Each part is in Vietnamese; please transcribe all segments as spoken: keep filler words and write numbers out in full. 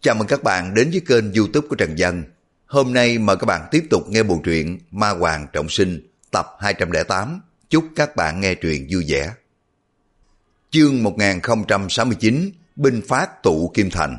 Chào mừng các bạn đến với kênh YouTube của Trần Dân. Hôm nay mời các bạn tiếp tục nghe bộ truyện Ma Hoàng Trọng Sinh tập hai trăm lẻ tám. Chúc các bạn nghe truyện vui vẻ. Chương một nghìn không trăm sáu mươi chín, Binh phát tụ Kim Thành.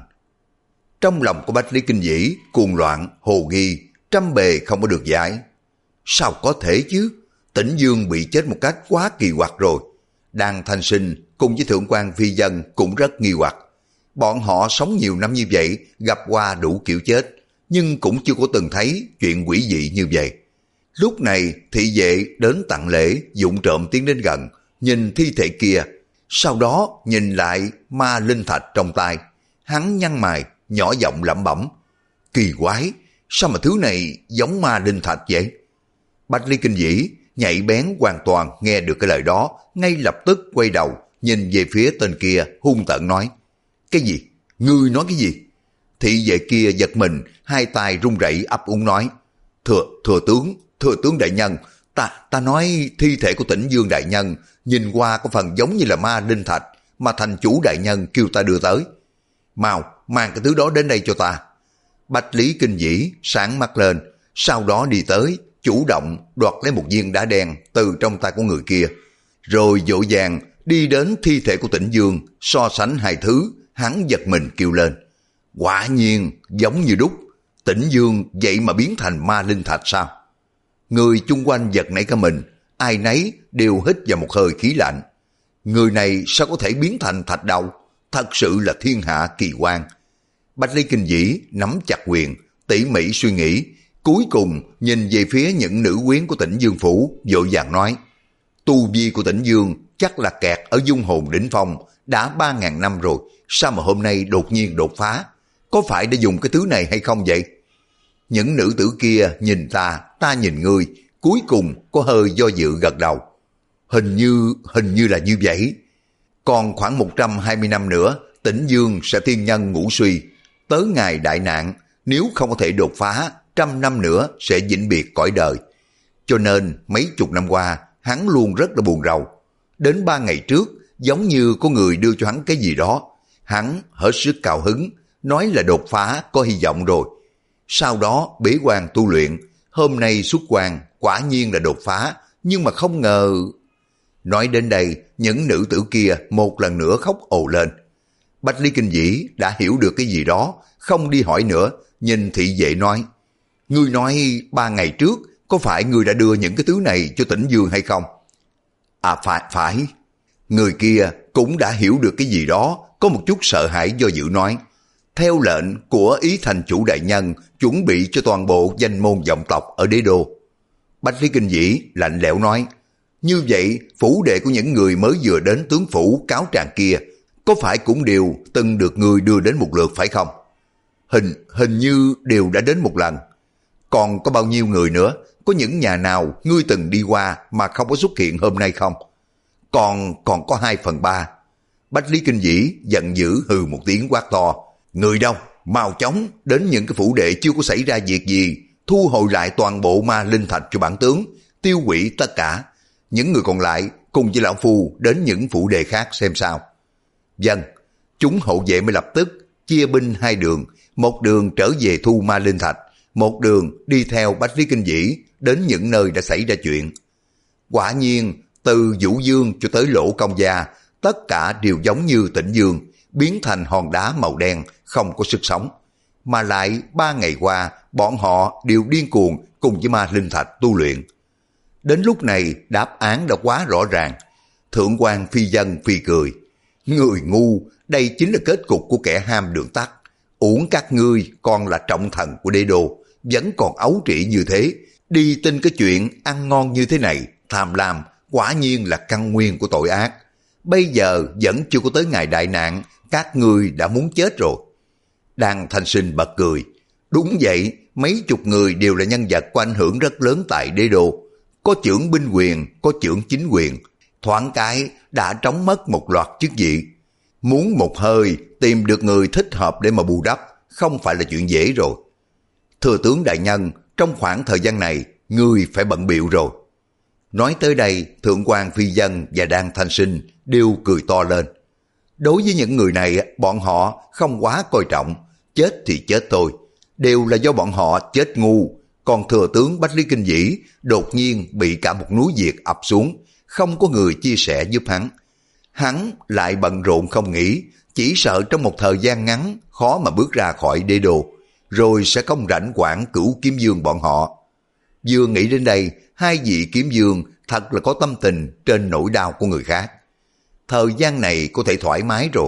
Trong lòng của Bách Lý Kinh Vĩ cuồng loạn, hồ nghi, trăm bề không có được giải. Sao có thể chứ? Tĩnh Dương bị chết một cách quá kỳ quặc rồi. Đan Thanh Sinh cùng với Thượng quan Phi Dân cũng rất nghi hoặc. Bọn họ sống nhiều năm như vậy, gặp qua đủ kiểu chết, nhưng cũng chưa có từng thấy chuyện quỷ dị như vậy. Lúc này thị vệ đến tặng lễ, vụng trộm tiến đến gần, nhìn thi thể kia, sau đó nhìn lại ma linh thạch trong tay. Hắn nhăn mày, nhỏ giọng lẩm bẩm: kỳ quái, sao mà thứ này giống ma linh thạch vậy? Bách Lý Kinh Vĩ nhạy bén hoàn toàn nghe được cái lời đó, ngay lập tức quay đầu nhìn về phía tên kia, hung tợn nói: cái gì? Ngươi nói cái gì? Thị vệ kia giật mình, hai tay run rẩy ấp úng nói: Thừa, thừa tướng, thừa tướng đại nhân, ta, ta nói thi thể của Tĩnh Dương đại nhân nhìn qua có phần giống như là ma linh thạch mà thành chủ đại nhân kêu ta đưa tới. Mau, mang cái thứ đó đến đây cho ta. Bách Lý Kinh Vĩ sáng mắt lên, sau đó đi tới, chủ động đoạt lấy một viên đá đen từ trong tay của người kia, rồi dỗ dàng đi đến thi thể của Tĩnh Dương, so sánh hai thứ, hắn giật mình kêu lên: quả nhiên giống như đúc, Tĩnh Dương vậy mà biến thành ma linh thạch sao? Người chung quanh giật nảy cả mình, ai nấy đều hít vào một hơi khí lạnh. Người này sao có thể biến thành thạch đầu? Thật sự là thiên hạ kỳ quan. Bách Lý Kinh Vĩ nắm chặt quyền, tỉ mỉ suy nghĩ, cuối cùng nhìn về phía những nữ quyến của Tĩnh Dương phủ, vội vàng nói: tu vi của Tĩnh Dương chắc là kẹt ở dung hồn đỉnh phong đã ba ngàn năm rồi, sao mà hôm nay đột nhiên đột phá? Có phải đã dùng cái thứ này hay không vậy? Những nữ tử kia nhìn ta, ta nhìn ngươi, cuối cùng có hơi do dự gật đầu. Hình như, hình như là như vậy. Còn khoảng một trăm hai mươi năm nữa, Tĩnh Dương sẽ thiên nhân ngũ suy. Tới ngày đại nạn, nếu không có thể đột phá, trăm năm nữa sẽ vĩnh biệt cõi đời. Cho nên mấy chục năm qua, hắn luôn rất là buồn rầu. Đến ba ngày trước, giống như có người đưa cho hắn cái gì đó. Hắn hết sức cao hứng, nói là đột phá có hy vọng rồi. Sau đó bế quan tu luyện, hôm nay xuất quan, quả nhiên là đột phá, nhưng mà không ngờ... Nói đến đây, những nữ tử kia một lần nữa khóc ồ lên. Bách Lý Kinh Vĩ đã hiểu được cái gì đó, không đi hỏi nữa, nhìn thị vệ nói: ngươi nói ba ngày trước, có phải ngươi đã đưa những cái thứ này cho Tĩnh Dương hay không? À phải, phải. Người kia cũng đã hiểu được cái gì đó, có một chút sợ hãi do dự nói: theo lệnh của ý thành chủ đại nhân, chuẩn bị cho toàn bộ danh môn vọng tộc ở đế đô. Bách Lý Kinh Vĩ lạnh lẽo nói: như vậy, phủ đệ của những người mới vừa đến tướng phủ cáo trạng kia, có phải cũng đều từng được người đưa đến một lượt phải không? Hình, hình như đều đã đến một lần. Còn có bao nhiêu người nữa? Có những nhà nào ngươi từng đi qua mà không có xuất hiện hôm nay không? Còn, còn có hai phần ba. Bách Lý Kinh Vĩ giận dữ hừ một tiếng quát to: người đâu? Mau chóng đến những cái phủ đệ chưa có xảy ra việc gì, thu hồi lại toàn bộ ma linh thạch cho bản tướng, tiêu hủy tất cả. Những người còn lại cùng với lão phu đến những phủ đệ khác xem sao. Vâng. Chúng hộ vệ mới lập tức chia binh hai đường, một đường trở về thu ma linh thạch, một đường đi theo Bách Lý Kinh Vĩ đến những nơi đã xảy ra chuyện. Quả nhiên, từ Vũ Dương cho tới Lỗ Công Gia, tất cả đều giống như Tĩnh Dương, biến thành hòn đá màu đen, không có sức sống. Mà lại ba ngày qua, bọn họ đều điên cuồng cùng với ma linh thạch tu luyện. Đến lúc này, đáp án đã quá rõ ràng. Thượng quan Phi Dân phi cười: người ngu, đây chính là kết cục của kẻ ham đường tắt. Uổng các ngươi còn là trọng thần của đế đô, vẫn còn ấu trĩ như thế, đi tin cái chuyện ăn ngon như thế này, tham lam, quả nhiên là căn nguyên của tội ác. Bây giờ vẫn chưa có tới ngày đại nạn, các ngươi đã muốn chết rồi. Đan Thanh Sinh bật cười: đúng vậy, mấy chục người đều là nhân vật có ảnh hưởng rất lớn tại đế đô. Có chưởng binh quyền, có chưởng chính quyền, thoáng cái đã trống mất một loạt chức vị. Muốn một hơi tìm được người thích hợp để mà bù đắp, không phải là chuyện dễ rồi. Thừa tướng đại nhân, trong khoảng thời gian này, ngươi phải bận bịu rồi. Nói tới đây, Thượng quan Phi Dân và Đan Thanh Sinh đều cười to lên. Đối với những người này, bọn họ không quá coi trọng, chết thì chết thôi. Đều là do bọn họ chết ngu, còn thừa tướng Bách Lý Kinh Vĩ đột nhiên bị cả một núi việc ập xuống, không có người chia sẻ giúp hắn. Hắn lại bận rộn không nghỉ, chỉ sợ trong một thời gian ngắn khó mà bước ra khỏi đế đô, rồi sẽ không rảnh quản Cửu Kiếm Dương bọn họ. Vừa nghĩ đến đây, hai vị kiếm dương thật là có tâm tình trên nỗi đau của người khác. Thời gian này có thể thoải mái rồi.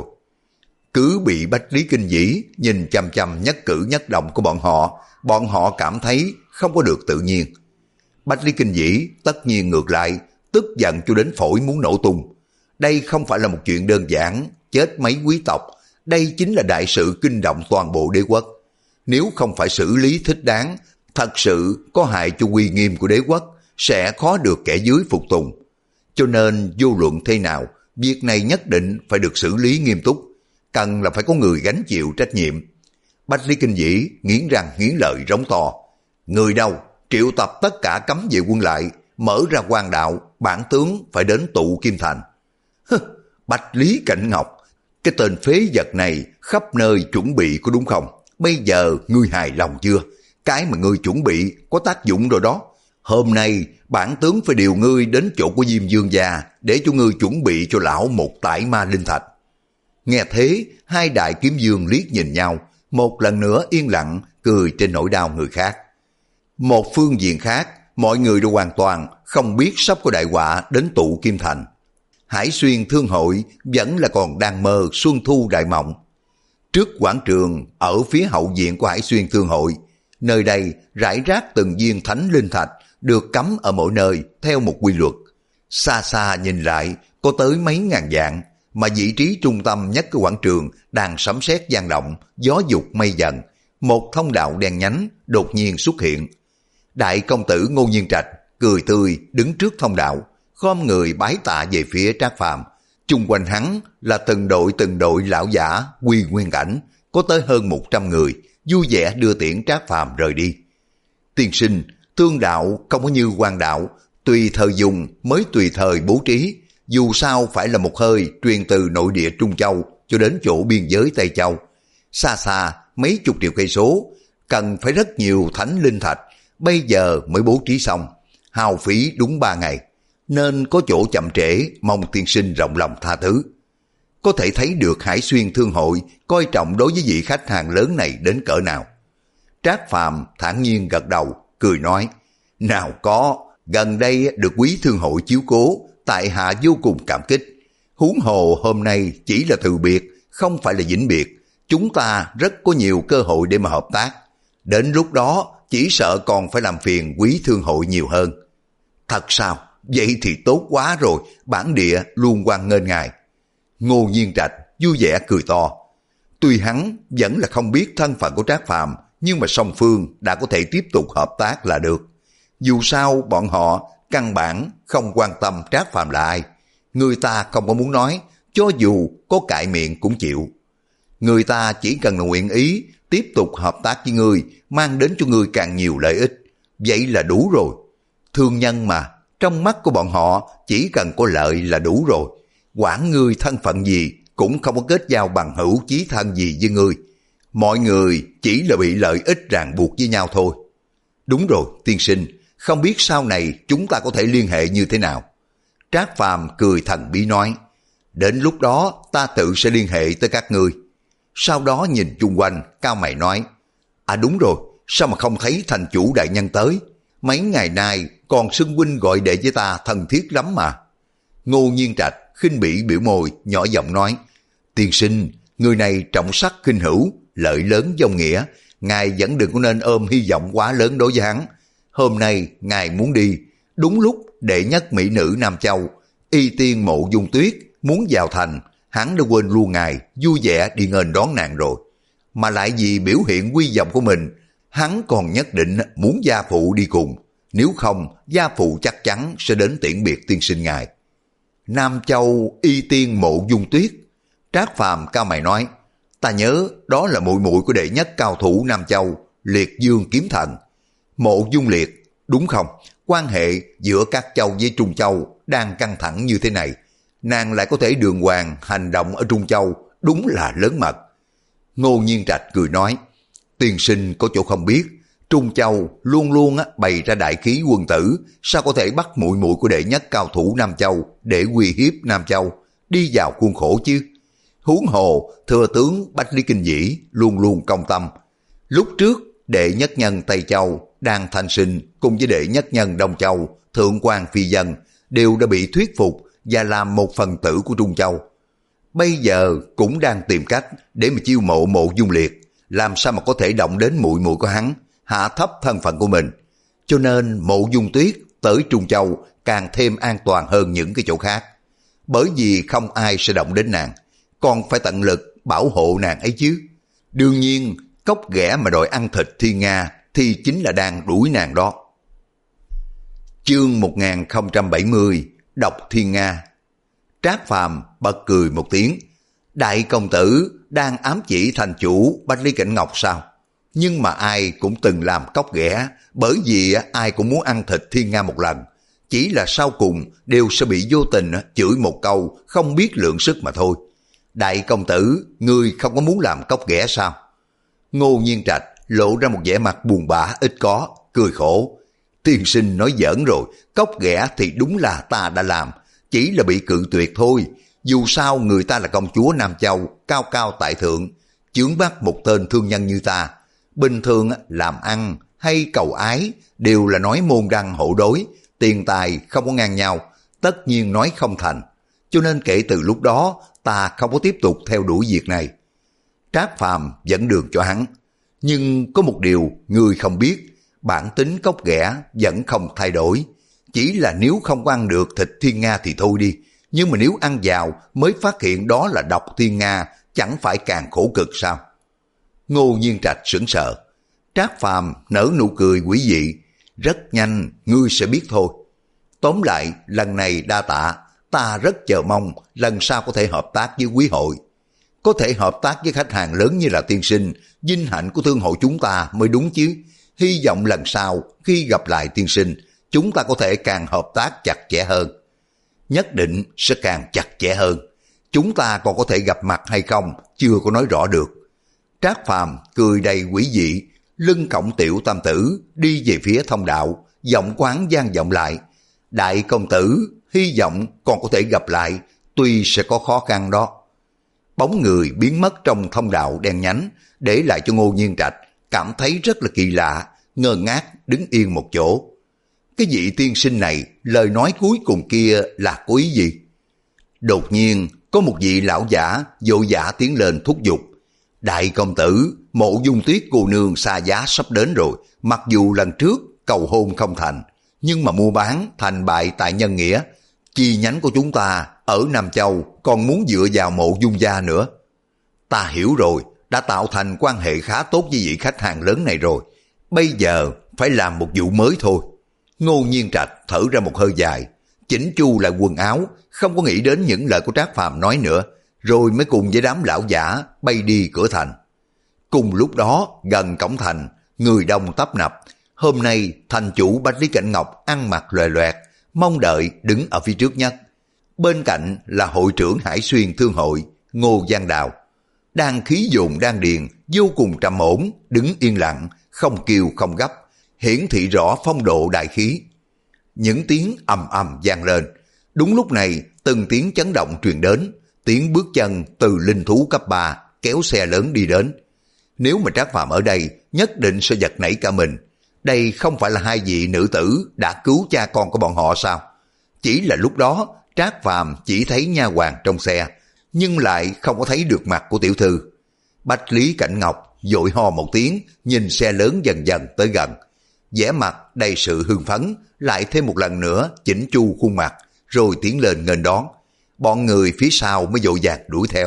Cứ bị Bách Lý Kinh Vĩ nhìn chăm chăm nhất cử nhất động của bọn họ, bọn họ cảm thấy không có được tự nhiên. Bách Lý Kinh Vĩ tất nhiên ngược lại, tức giận cho đến phổi muốn nổ tung. Đây không phải là một chuyện đơn giản, chết mấy quý tộc, đây chính là đại sự kinh động toàn bộ đế quốc. Nếu không phải xử lý thích đáng, thật sự có hại cho uy nghiêm của đế quốc, sẽ khó được kẻ dưới phục tùng. Cho nên vô luận thế nào, việc này nhất định phải được xử lý nghiêm túc, cần là phải có người gánh chịu trách nhiệm. Bách Lý Kinh Vĩ nghiến răng nghiến lợi rống to: người đâu, triệu tập tất cả cấm vệ quân lại, mở ra quan đạo, bản tướng phải đến tụ Kim Thành. Hứ, Bách Lý Cảnh Ngọc, cái tên phế vật này khắp nơi chuẩn bị có đúng không? Bây giờ ngươi hài lòng chưa? Cái mà ngươi chuẩn bị có tác dụng rồi đó. Hôm nay bản tướng phải điều ngươi đến chỗ của Diêm Dương gia để cho ngươi chuẩn bị cho lão một tải ma linh thạch. Nghe thế, hai đại kiếm dương liếc nhìn nhau, một lần nữa yên lặng cười trên nỗi đau người khác. Một phương diện khác, mọi người đều hoàn toàn không biết sắp có đại họa đến tụ Kim Thành. Hải Xuyên Thương Hội vẫn là còn đang mơ xuân thu đại mộng. Trước quảng trường ở phía hậu viện của Hải Xuyên Thương Hội, nơi đây rải rác từng viên thánh linh thạch được cắm ở mỗi nơi theo một quy luật. Xa xa nhìn lại có tới mấy ngàn vạn, mà vị trí trung tâm nhất của quảng trường đang sấm sét vang động, gió dục mây dần. Một thông đạo đen nhánh đột nhiên xuất hiện. Đại công tử Ngô Nhiên Trạch cười tươi đứng trước thông đạo, khom người bái tạ về phía Trác Phàm. Chung quanh hắn là từng đội từng đội lão giả quy nguyên cảnh, có tới hơn một trăm người, vui vẻ đưa tiễn Trác Phàm rời đi. Tiên sinh, thương đạo không có như quan đạo, tùy thời dùng mới tùy thời bố trí, dù sao phải là một hơi truyền từ nội địa Trung Châu cho đến chỗ biên giới Tây Châu. Xa xa mấy chục triệu cây số, cần phải rất nhiều thánh linh thạch, bây giờ mới bố trí xong, hao phí đúng ba ngày, nên có chỗ chậm trễ, mong tiên sinh rộng lòng tha thứ. Có thể thấy được Hải Xuyên Thương Hội coi trọng đối với vị khách hàng lớn này đến cỡ nào. Trác Phàm thản nhiên gật đầu, cười nói: nào có, gần đây được quý thương hội chiếu cố, tại hạ vô cùng cảm kích. Huống hồ hôm nay chỉ là từ biệt, không phải là vĩnh biệt. Chúng ta rất có nhiều cơ hội để mà hợp tác. Đến lúc đó chỉ sợ còn phải làm phiền quý thương hội nhiều hơn. Thật sao? Vậy thì tốt quá rồi, bản địa luôn hoan nghênh ngài. Ngô Nhiên Trạch vui vẻ cười to. Tuy hắn vẫn là không biết thân phận của Trác Phàm, nhưng mà song phương đã có thể tiếp tục hợp tác là được. Dù sao bọn họ căn bản không quan tâm Trác Phàm là ai. Người ta không có muốn nói, cho dù có cại miệng cũng chịu. Người ta chỉ cần là nguyện ý tiếp tục hợp tác với ngươi, mang đến cho ngươi càng nhiều lợi ích. Vậy là đủ rồi. Thương nhân mà, trong mắt của bọn họ chỉ cần có lợi là đủ rồi. Quản ngươi thân phận gì cũng không có kết giao bằng hữu chí thân gì với ngươi. Mọi người chỉ là bị lợi ích ràng buộc với nhau thôi. Đúng rồi, tiên sinh, không biết sau này chúng ta có thể liên hệ như thế nào? Trác Phàm cười thần bí nói: đến lúc đó ta tự sẽ liên hệ tới các ngươi. Sau đó nhìn chung quanh, cao mày nói: à đúng rồi, sao mà không thấy thành chủ đại nhân tới? Mấy ngày nay còn xưng huynh gọi đệ với ta thân thiết lắm mà. Ngô Nhiên Trạch khinh bỉ biểu môi, nhỏ giọng nói: tiên sinh, người này trọng sắc khinh hữu, lợi lớn dòng nghĩa, ngài vẫn đừng có nên ôm hy vọng quá lớn đối với hắn. Hôm nay ngài muốn đi, đúng lúc đệ nhất mỹ nữ Nam Châu, Y Tiên Mộ Dung Tuyết muốn vào thành, hắn đã quên luôn ngài, vui vẻ đi nghênh đón nàng rồi. Mà lại vì biểu hiện quy vọng của mình, hắn còn nhất định muốn gia phụ đi cùng. Nếu không, gia phụ chắc chắn sẽ đến tiễn biệt tiên sinh ngài. Nam Châu Y Tiên Mộ Dung Tuyết. Trác Phàm cao mày nói: ta nhớ đó là muội muội của đệ nhất cao thủ Nam Châu, Liệt Dương Kiếm Thần. Mộ Dung Liệt, đúng không? Quan hệ giữa các châu với Trung Châu đang căng thẳng như thế này, nàng lại có thể đường hoàng hành động ở Trung Châu, đúng là lớn mật. Ngô Nhiên Trạch cười nói, tiên sinh có chỗ không biết, Trung Châu luôn luôn á, bày ra đại khí quân tử, sao có thể bắt muội muội của đệ nhất cao thủ Nam Châu để uy hiếp Nam Châu, đi vào khuôn khổ chứ. Huống hồ, thừa tướng Bách Lý Kinh Dĩ luôn luôn công tâm. Lúc trước, đệ nhất nhân Tây Châu, Đan Thanh Sinh cùng với đệ nhất nhân Đông Châu, Thượng quan Phi Dân đều đã bị thuyết phục và làm một phần tử của Trung Châu. Bây giờ cũng đang tìm cách để mà chiêu mộ Mộ Dung Liệt, làm sao mà có thể động đến muội muội của hắn, hạ thấp thân phận của mình. Cho nên Mộ Dung Tuyết tới Trung Châu càng thêm an toàn hơn những cái chỗ khác. Bởi vì không ai sẽ động đến nàng, còn phải tận lực bảo hộ nàng ấy chứ. Đương nhiên, cốc ghẻ mà đòi ăn thịt Thiên Nga thì chính là đang đuổi nàng đó. Chương một nghìn không trăm bảy mươi, độc Thiên Nga. Trác Phàm bật cười một tiếng. Đại công tử đang ám chỉ thành chủ Bách Lý Cảnh Ngọc sao? Nhưng mà ai cũng từng làm cốc ghẻ, bởi vì ai cũng muốn ăn thịt Thiên Nga một lần. Chỉ là sau cùng đều sẽ bị vô tình chửi một câu không biết lượng sức mà thôi. Đại công tử, ngươi không có muốn làm cốc ghẻ sao? Ngô Nhiên Trạch lộ ra một vẻ mặt buồn bã ít có, cười khổ. Tiên sinh nói giỡn rồi, cốc ghẻ thì đúng là ta đã làm, chỉ là bị cự tuyệt thôi. Dù sao người ta là công chúa Nam Châu, cao cao tại thượng, chướng bắt một tên thương nhân như ta. Bình thường làm ăn hay cầu ái đều là nói môn đăng hộ đối, tiền tài không có ngang nhau, tất nhiên nói không thành. Cho nên kể từ lúc đó ta không có tiếp tục theo đuổi việc này. Trác Phàm dẫn đường cho hắn. Nhưng có một điều người không biết, bản tính cốc ghẻ vẫn không thay đổi. Chỉ là nếu không có ăn được thịt Thiên Nga thì thôi đi, nhưng mà nếu ăn vào mới phát hiện đó là độc Thiên Nga, chẳng phải càng khổ cực sao? Ngô Nhiên Trạch sững sờ. Trác Phàm nở nụ cười quỷ dị. Rất nhanh ngươi sẽ biết thôi. Tóm lại lần này đa tạ, ta rất chờ mong lần sau có thể hợp tác với quý hội. Có thể hợp tác với khách hàng lớn như là tiên sinh, vinh hạnh của thương hội chúng ta mới đúng chứ. Hy vọng lần sau khi gặp lại tiên sinh, chúng ta có thể càng hợp tác chặt chẽ hơn. Nhất định sẽ càng chặt chẽ hơn. Chúng ta còn có thể gặp mặt hay không, chưa có nói rõ được. Trác Phàm cười đầy quỷ dị, lưng cổng tiểu tam tử đi về phía thông đạo, giọng quán vang vọng lại. Đại công tử, hy vọng còn có thể gặp lại, tuy sẽ có khó khăn đó. Bóng người biến mất trong thông đạo đen nhánh, để lại cho Ngô Nhiên Trạch cảm thấy rất là kỳ lạ, ngơ ngác đứng yên một chỗ. Cái vị tiên sinh này, lời nói cuối cùng kia là có ý gì? Đột nhiên, có một vị lão giả vội vã tiến lên thúc giục. Đại công tử, Mộ Dung Tuyết cô nương xa giá sắp đến rồi, mặc dù lần trước cầu hôn không thành, nhưng mà mua bán thành bại tại nhân nghĩa. Chi nhánh của chúng ta ở Nam Châu còn muốn dựa vào Mộ Dung gia nữa. Ta hiểu rồi, đã tạo thành quan hệ khá tốt với vị khách hàng lớn này rồi. Bây giờ phải làm một vụ mới thôi. Ngô Nhiên Trạch thở ra một hơi dài, chỉnh chu lại quần áo, không có nghĩ đến những lời của Trác Phàm nói nữa, rồi mới cùng với đám lão giả bay đi cửa thành. Cùng lúc đó, gần cổng thành, người đông tấp nập. Hôm nay, thành chủ Bách Lý Cảnh Ngọc ăn mặc loè loẹt, mong đợi đứng ở phía trước nhất. Bên cạnh là hội trưởng Hải Xuyên Thương hội, Ngô Giang Đào. Đang khí dồn đang điền, vô cùng trầm ổn, đứng yên lặng, không kêu không gấp, hiển thị rõ phong độ đại khí. Những tiếng ầm ầm vang lên. Đúng lúc này, từng tiếng chấn động truyền đến, tiếng bước chân từ linh thú cấp ba kéo xe lớn đi đến. Nếu mà Trác Phàm ở đây, nhất định sẽ giật nảy cả mình. Đây không phải là hai vị nữ tử đã cứu cha con của bọn họ sao? Chỉ là lúc đó, Trác Phàm chỉ thấy nha hoàn trong xe, nhưng lại không có thấy được mặt của tiểu thư. Bách Lý Cảnh Ngọc vội ho một tiếng, nhìn xe lớn dần dần tới gần. vẻ mặt đầy sự hưng phấn, lại thêm một lần nữa chỉnh chu khuôn mặt, rồi tiến lên nghênh đón. Bọn người phía sau mới vội vàng đuổi theo.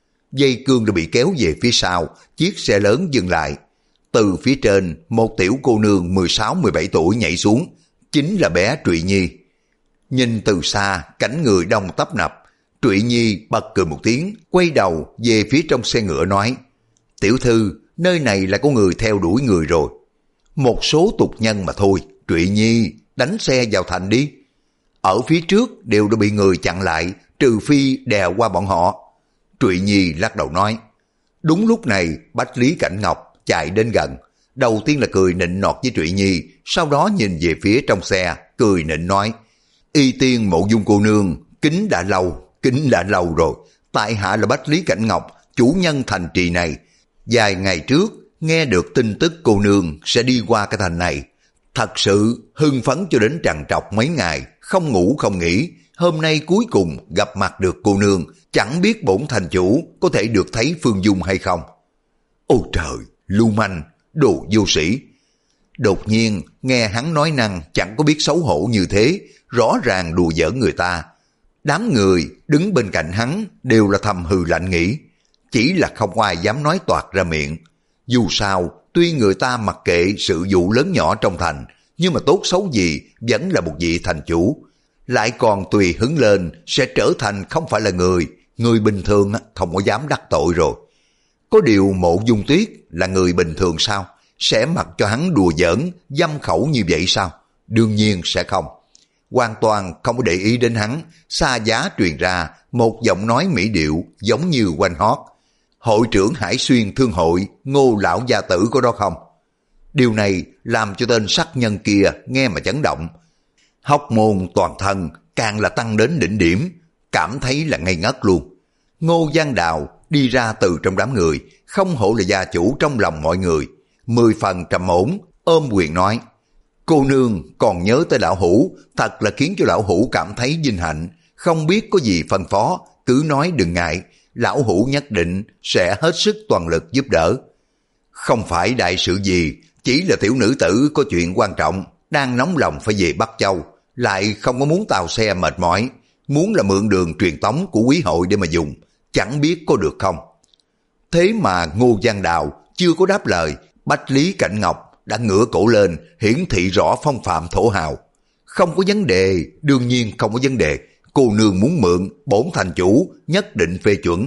Dây cương đã bị kéo về phía sau, chiếc xe lớn dừng lại. Từ phía trên, một tiểu cô nương mười sáu mười bảy tuổi nhảy xuống, chính là bé Trụy Nhi. Nhìn từ xa, cảnh người đông tấp nập, Trụy Nhi bật cười một tiếng, quay đầu về phía trong xe ngựa nói: "Tiểu thư, nơi này là có người theo đuổi người rồi." "Một số tục nhân mà thôi, Trụy Nhi, đánh xe vào thành đi." "Ở phía trước đều đã bị người chặn lại, trừ phi đè qua bọn họ." Trụy Nhi lắc đầu nói: Đúng lúc này Bách Lý Cảnh Ngọc chạy đến gần, đầu tiên là cười nịnh nọt với Trụy Nhi, sau đó nhìn về phía trong xe, cười nịnh nói: Y Tiên Mộ Dung cô nương, kính đã lâu, kính đã lâu rồi. Tại hạ là Bách Lý Cảnh Ngọc, chủ nhân thành trì này. Vài ngày trước, nghe được tin tức cô nương sẽ đi qua cái thành này. Thật sự hưng phấn cho đến trằn trọc mấy ngày, không ngủ không nghỉ. Hôm nay cuối cùng gặp mặt được cô nương, chẳng biết bổn thành chủ có thể được thấy Phương Dung hay không. Ôi trời, lưu manh, đồ vô sĩ. Đột nhiên nghe hắn nói năng chẳng có biết xấu hổ như thế, rõ ràng đùa giỡn người ta. Đám người đứng bên cạnh hắn đều là thầm hừ lạnh nghĩ, chỉ là không ai dám nói toạc ra miệng. Dù sao, tuy người ta mặc kệ sự vụ lớn nhỏ trong thành, nhưng mà tốt xấu gì vẫn là một vị thành chủ. Lại còn tùy hứng lên sẽ trở thành không phải là người, người bình thường không có dám đắc tội rồi. Có điều Mộ Dung Tuyết là người bình thường sao? Sẽ mặc cho hắn đùa giỡn, dăm khẩu như vậy sao? Đương nhiên sẽ không. Hoàn toàn không có để ý đến hắn, xa giá truyền ra một giọng nói mỹ điệu giống như quanh hót. Hội trưởng Hải Xuyên Thương hội, Ngô lão gia tử có đó không? Điều này làm cho tên sắc nhân kia nghe mà chấn động. Hóc môn toàn thân càng là tăng đến đỉnh điểm, cảm thấy là ngây ngất luôn. Ngô Giang Đào đi ra từ trong đám người, không hổ là gia chủ trong lòng mọi người. Mười phần trầm ổn, ôm quyền nói: Cô nương còn nhớ tới lão hủ, thật là khiến cho lão hủ cảm thấy vinh hạnh. Không biết có gì phân phó, cứ nói đừng ngại, lão hủ nhất định sẽ hết sức toàn lực giúp đỡ. Không phải đại sự gì, chỉ là tiểu nữ tử có chuyện quan trọng, đang nóng lòng phải về Bắc Châu, lại không có muốn tàu xe mệt mỏi, muốn là mượn đường truyền tống của quý hội để mà dùng, chẳng biết có được không. Thế mà Ngô Giang Đào chưa có đáp lời, Bách Lý Cảnh Ngọc đã ngửa cổ lên, hiển thị rõ phong phạm thổ hào. Không có vấn đề, đương nhiên không có vấn đề. Cô nương muốn mượn, bổn thành chủ nhất định phê chuẩn.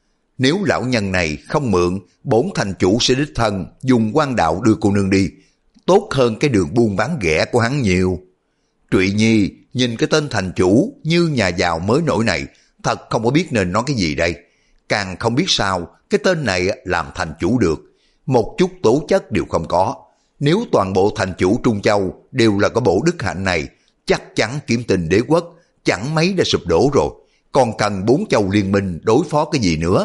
Nếu lão nhân này không mượn, bổn thành chủ sẽ đích thân dùng quan đạo đưa cô nương đi. Tốt hơn cái đường buôn bán ghẻ của hắn nhiều. Trụy Nhi nhìn cái tên thành chủ như nhà giàu mới nổi này, thật không có biết nên nói cái gì đây. Càng không biết sao cái tên này làm thành chủ được. Một chút tố chất đều không có. Nếu toàn bộ thành chủ Trung Châu đều là có bộ đức hạnh này, chắc chắn Kiếm Tình đế quốc chẳng mấy đã sụp đổ rồi, còn cần bốn châu liên minh đối phó cái gì nữa.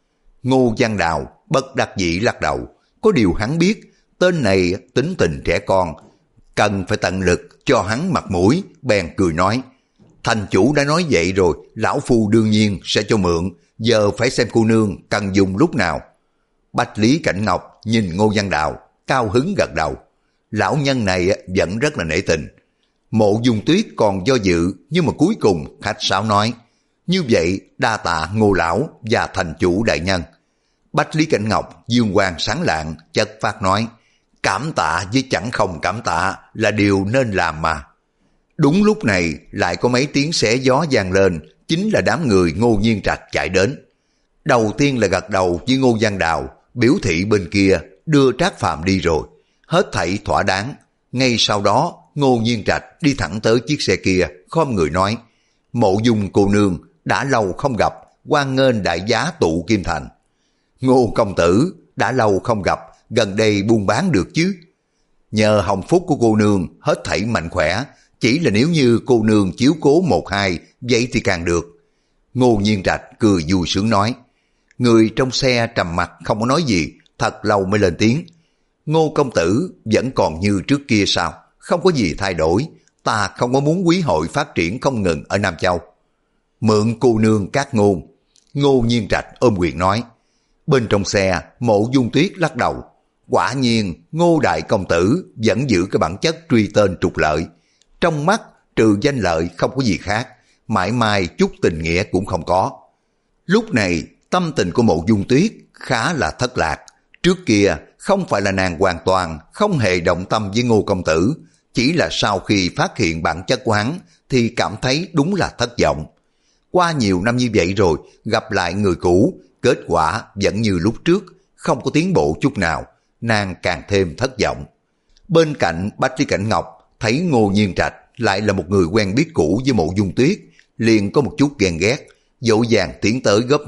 Ngô Giang Đào bất đắc dĩ lắc đầu, có điều hắn biết tên này tính tình trẻ con, cần phải tận lực cho hắn mặt mũi, bèn cười nói: Thành chủ đã nói vậy rồi, lão phu đương nhiên sẽ cho mượn, giờ phải xem cô nương cần dùng lúc nào. Bách Lý Cảnh Ngọc nhìn Ngô Giang Đào, cao hứng gật đầu. Lão nhân này vẫn rất là nể tình. Mộ Dung Tuyết còn do dự, nhưng mà cuối cùng khách sáo nói: Như vậy đa tạ Ngô lão và thành chủ đại nhân. Bách Lý Cảnh Ngọc dương quang sáng lạng, chất phát nói: Cảm tạ với chẳng không cảm tạ là điều nên làm mà. Đúng lúc này lại có mấy tiếng xé gió vang lên, chính là đám người Ngô Nhiên Trạch chạy đến. Đầu tiên là gật đầu với Ngô Giang Đào, biểu thị bên kia đưa Trác Phàm đi rồi, hết thảy thỏa đáng. Ngay sau đó Ngô Nhiên Trạch đi thẳng tới chiếc xe kia, khom người nói: Mộ Dung cô nương đã lâu không gặp, hoan nghênh đại giá tụ Kim Thành. Ngô công tử đã lâu không gặp, gần đây buôn bán được chứ? Nhờ hồng phúc của cô nương hết thảy mạnh khỏe, chỉ là nếu như cô nương chiếu cố một hai vậy thì càng được. Ngô Nhiên Trạch cười vui sướng nói. Người trong xe trầm mặc không có nói gì, thật lâu mới lên tiếng: Ngô công tử vẫn còn như trước kia sao? Không có gì thay đổi, ta không có muốn quý hội phát triển không ngừng ở Nam Châu. Mượn cô nương các ngôn. Ngô Nhiên Trạch ôm quyền nói. Bên trong xe Mộ Dung Tuyết lắc đầu. Quả nhiên Ngô đại công tử vẫn giữ cái bản chất truy tên trục lợi, trong mắt trừ danh lợi không có gì khác, mãi mai chút tình nghĩa cũng không có. Lúc này tâm tình của Mộ Dung Tuyết khá là thất lạc. Trước kia không phải là nàng hoàn toàn không hề động tâm với Ngô công tử, chỉ là sau khi phát hiện bản chất của hắn thì cảm thấy đúng là thất vọng. Qua nhiều năm như vậy rồi, gặp lại người cũ, kết quả vẫn như lúc trước, không có tiến bộ chút nào, nàng càng thêm thất vọng. Bên cạnh Bách Lý Cảnh Ngọc thấy Ngô Nhiên Trạch lại là một người quen biết cũ với Mộ Dung Tuyết, liền có một chút ghen ghét, dỗ dàng tiến tới góp mặt,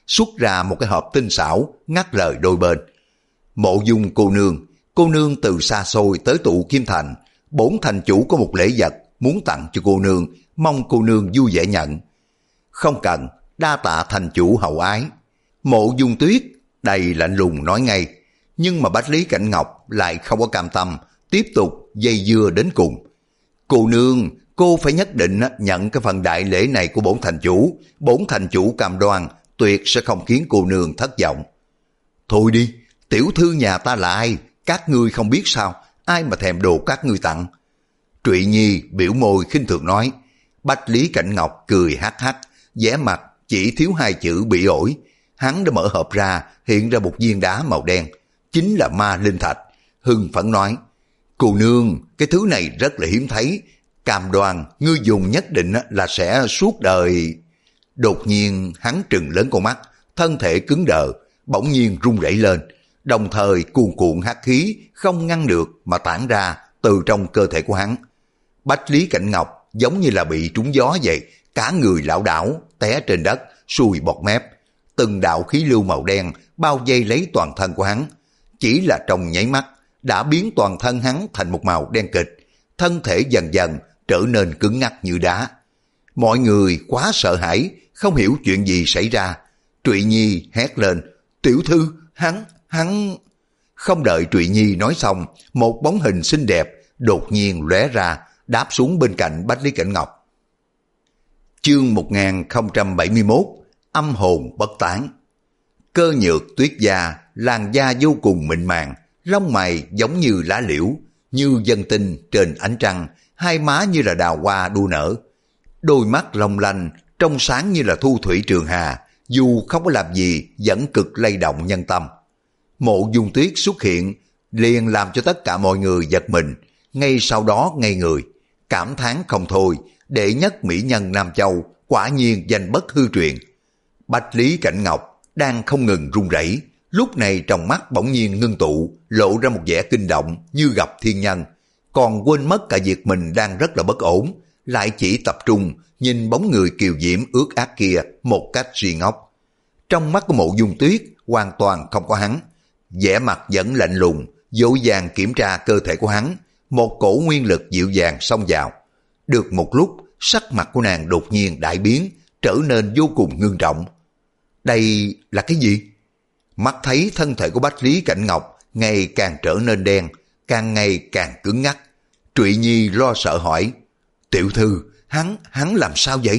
xuất ra một cái hộp tinh xảo, ngắt lời đôi bên. Mộ Dung cô nương, cô nương từ xa xôi tới tụ Kim Thành, bổn thành chủ có một lễ vật muốn tặng cho cô nương, mong cô nương vui vẻ nhận. Không cần, đa tạ thành chủ hậu ái. Mộ Dung Tuyết đầy lạnh lùng nói ngay, nhưng mà Bách Lý Cảnh Ngọc lại không có cam tâm, tiếp tục dây dưa đến cùng. Cô nương, cô phải nhất định nhận cái phần đại lễ này của bổn thành chủ, bổn thành chủ cam đoan tuyệt sẽ không khiến cô nương thất vọng. Thôi đi, tiểu thư nhà ta là ai, các ngươi không biết sao, ai mà thèm đồ các ngươi tặng. Trụy Nhi biểu môi khinh thường nói. Bách Lý Cảnh Ngọc cười hắc hắc, vẻ mặt chỉ thiếu hai chữ bị ổi. Hắn đã mở hộp ra, hiện ra một viên đá màu đen, chính là ma linh thạch. Hưng phấn nói, cô nương, cái thứ này rất là hiếm thấy, cam đoan ngươi dùng nhất định là sẽ suốt đời. Đột nhiên hắn trừng lớn con mắt, thân thể cứng đờ, bỗng nhiên run rẩy lên, đồng thời cuồn cuộn hắc khí không ngăn được mà tản ra từ trong cơ thể của hắn. Bách Lý Cảnh Ngọc giống như là bị trúng gió vậy, cả người lảo đảo té trên đất, sùi bọt mép. Từng đạo khí lưu màu đen bao vây lấy toàn thân của hắn, chỉ là trong nháy mắt đã biến toàn thân hắn thành một màu đen kịch, thân thể dần dần trở nên cứng ngắc như đá. Mọi người quá sợ hãi, không hiểu chuyện gì xảy ra. Trụy Nhi hét lên, tiểu thư, hắn, hắn... Không đợi Trụy Nhi nói xong, một bóng hình xinh đẹp đột nhiên lóe ra, đáp xuống bên cạnh Bách Lý Cảnh Ngọc. Chương một nghìn không trăm bảy mươi mốt, âm hồn bất tán. Cơ Nhược tuyết da, làn da vô cùng mịn màng, lông mày giống như lá liễu, như dân tinh trên ánh trăng, hai má như là đào hoa đua nở. Đôi mắt long lanh, trong sáng như là thu thủy trường hà, dù không có làm gì vẫn cực lay động nhân tâm. Mộ Dung Tuyết xuất hiện liền làm cho tất cả mọi người giật mình, ngay sau đó ngây người, cảm thán không thôi, đệ nhất mỹ nhân Nam Châu quả nhiên danh bất hư truyền. Bách Lý Cảnh Ngọc đang không ngừng run rẩy, lúc này trong mắt bỗng nhiên ngưng tụ, lộ ra một vẻ kinh động như gặp thiên nhân, còn quên mất cả việc mình đang rất là bất ổn, lại chỉ tập trung nhìn bóng người kiều diễm ướt át kia một cách suy ngốc. Trong mắt của Mộ Dung Tuyết hoàn toàn không có hắn, vẻ mặt vẫn lạnh lùng, dỗ dàng kiểm tra cơ thể của hắn, một cổ nguyên lực dịu dàng xông vào. Được một lúc, sắc mặt của nàng đột nhiên đại biến, trở nên vô cùng ngưng trọng. Đây là cái gì? Mắt thấy thân thể của Bách Lý Cảnh Ngọc ngày càng trở nên đen, càng ngày càng cứng ngắc. Trụy Nhi lo sợ hỏi, tiểu thư, hắn, hắn làm sao vậy?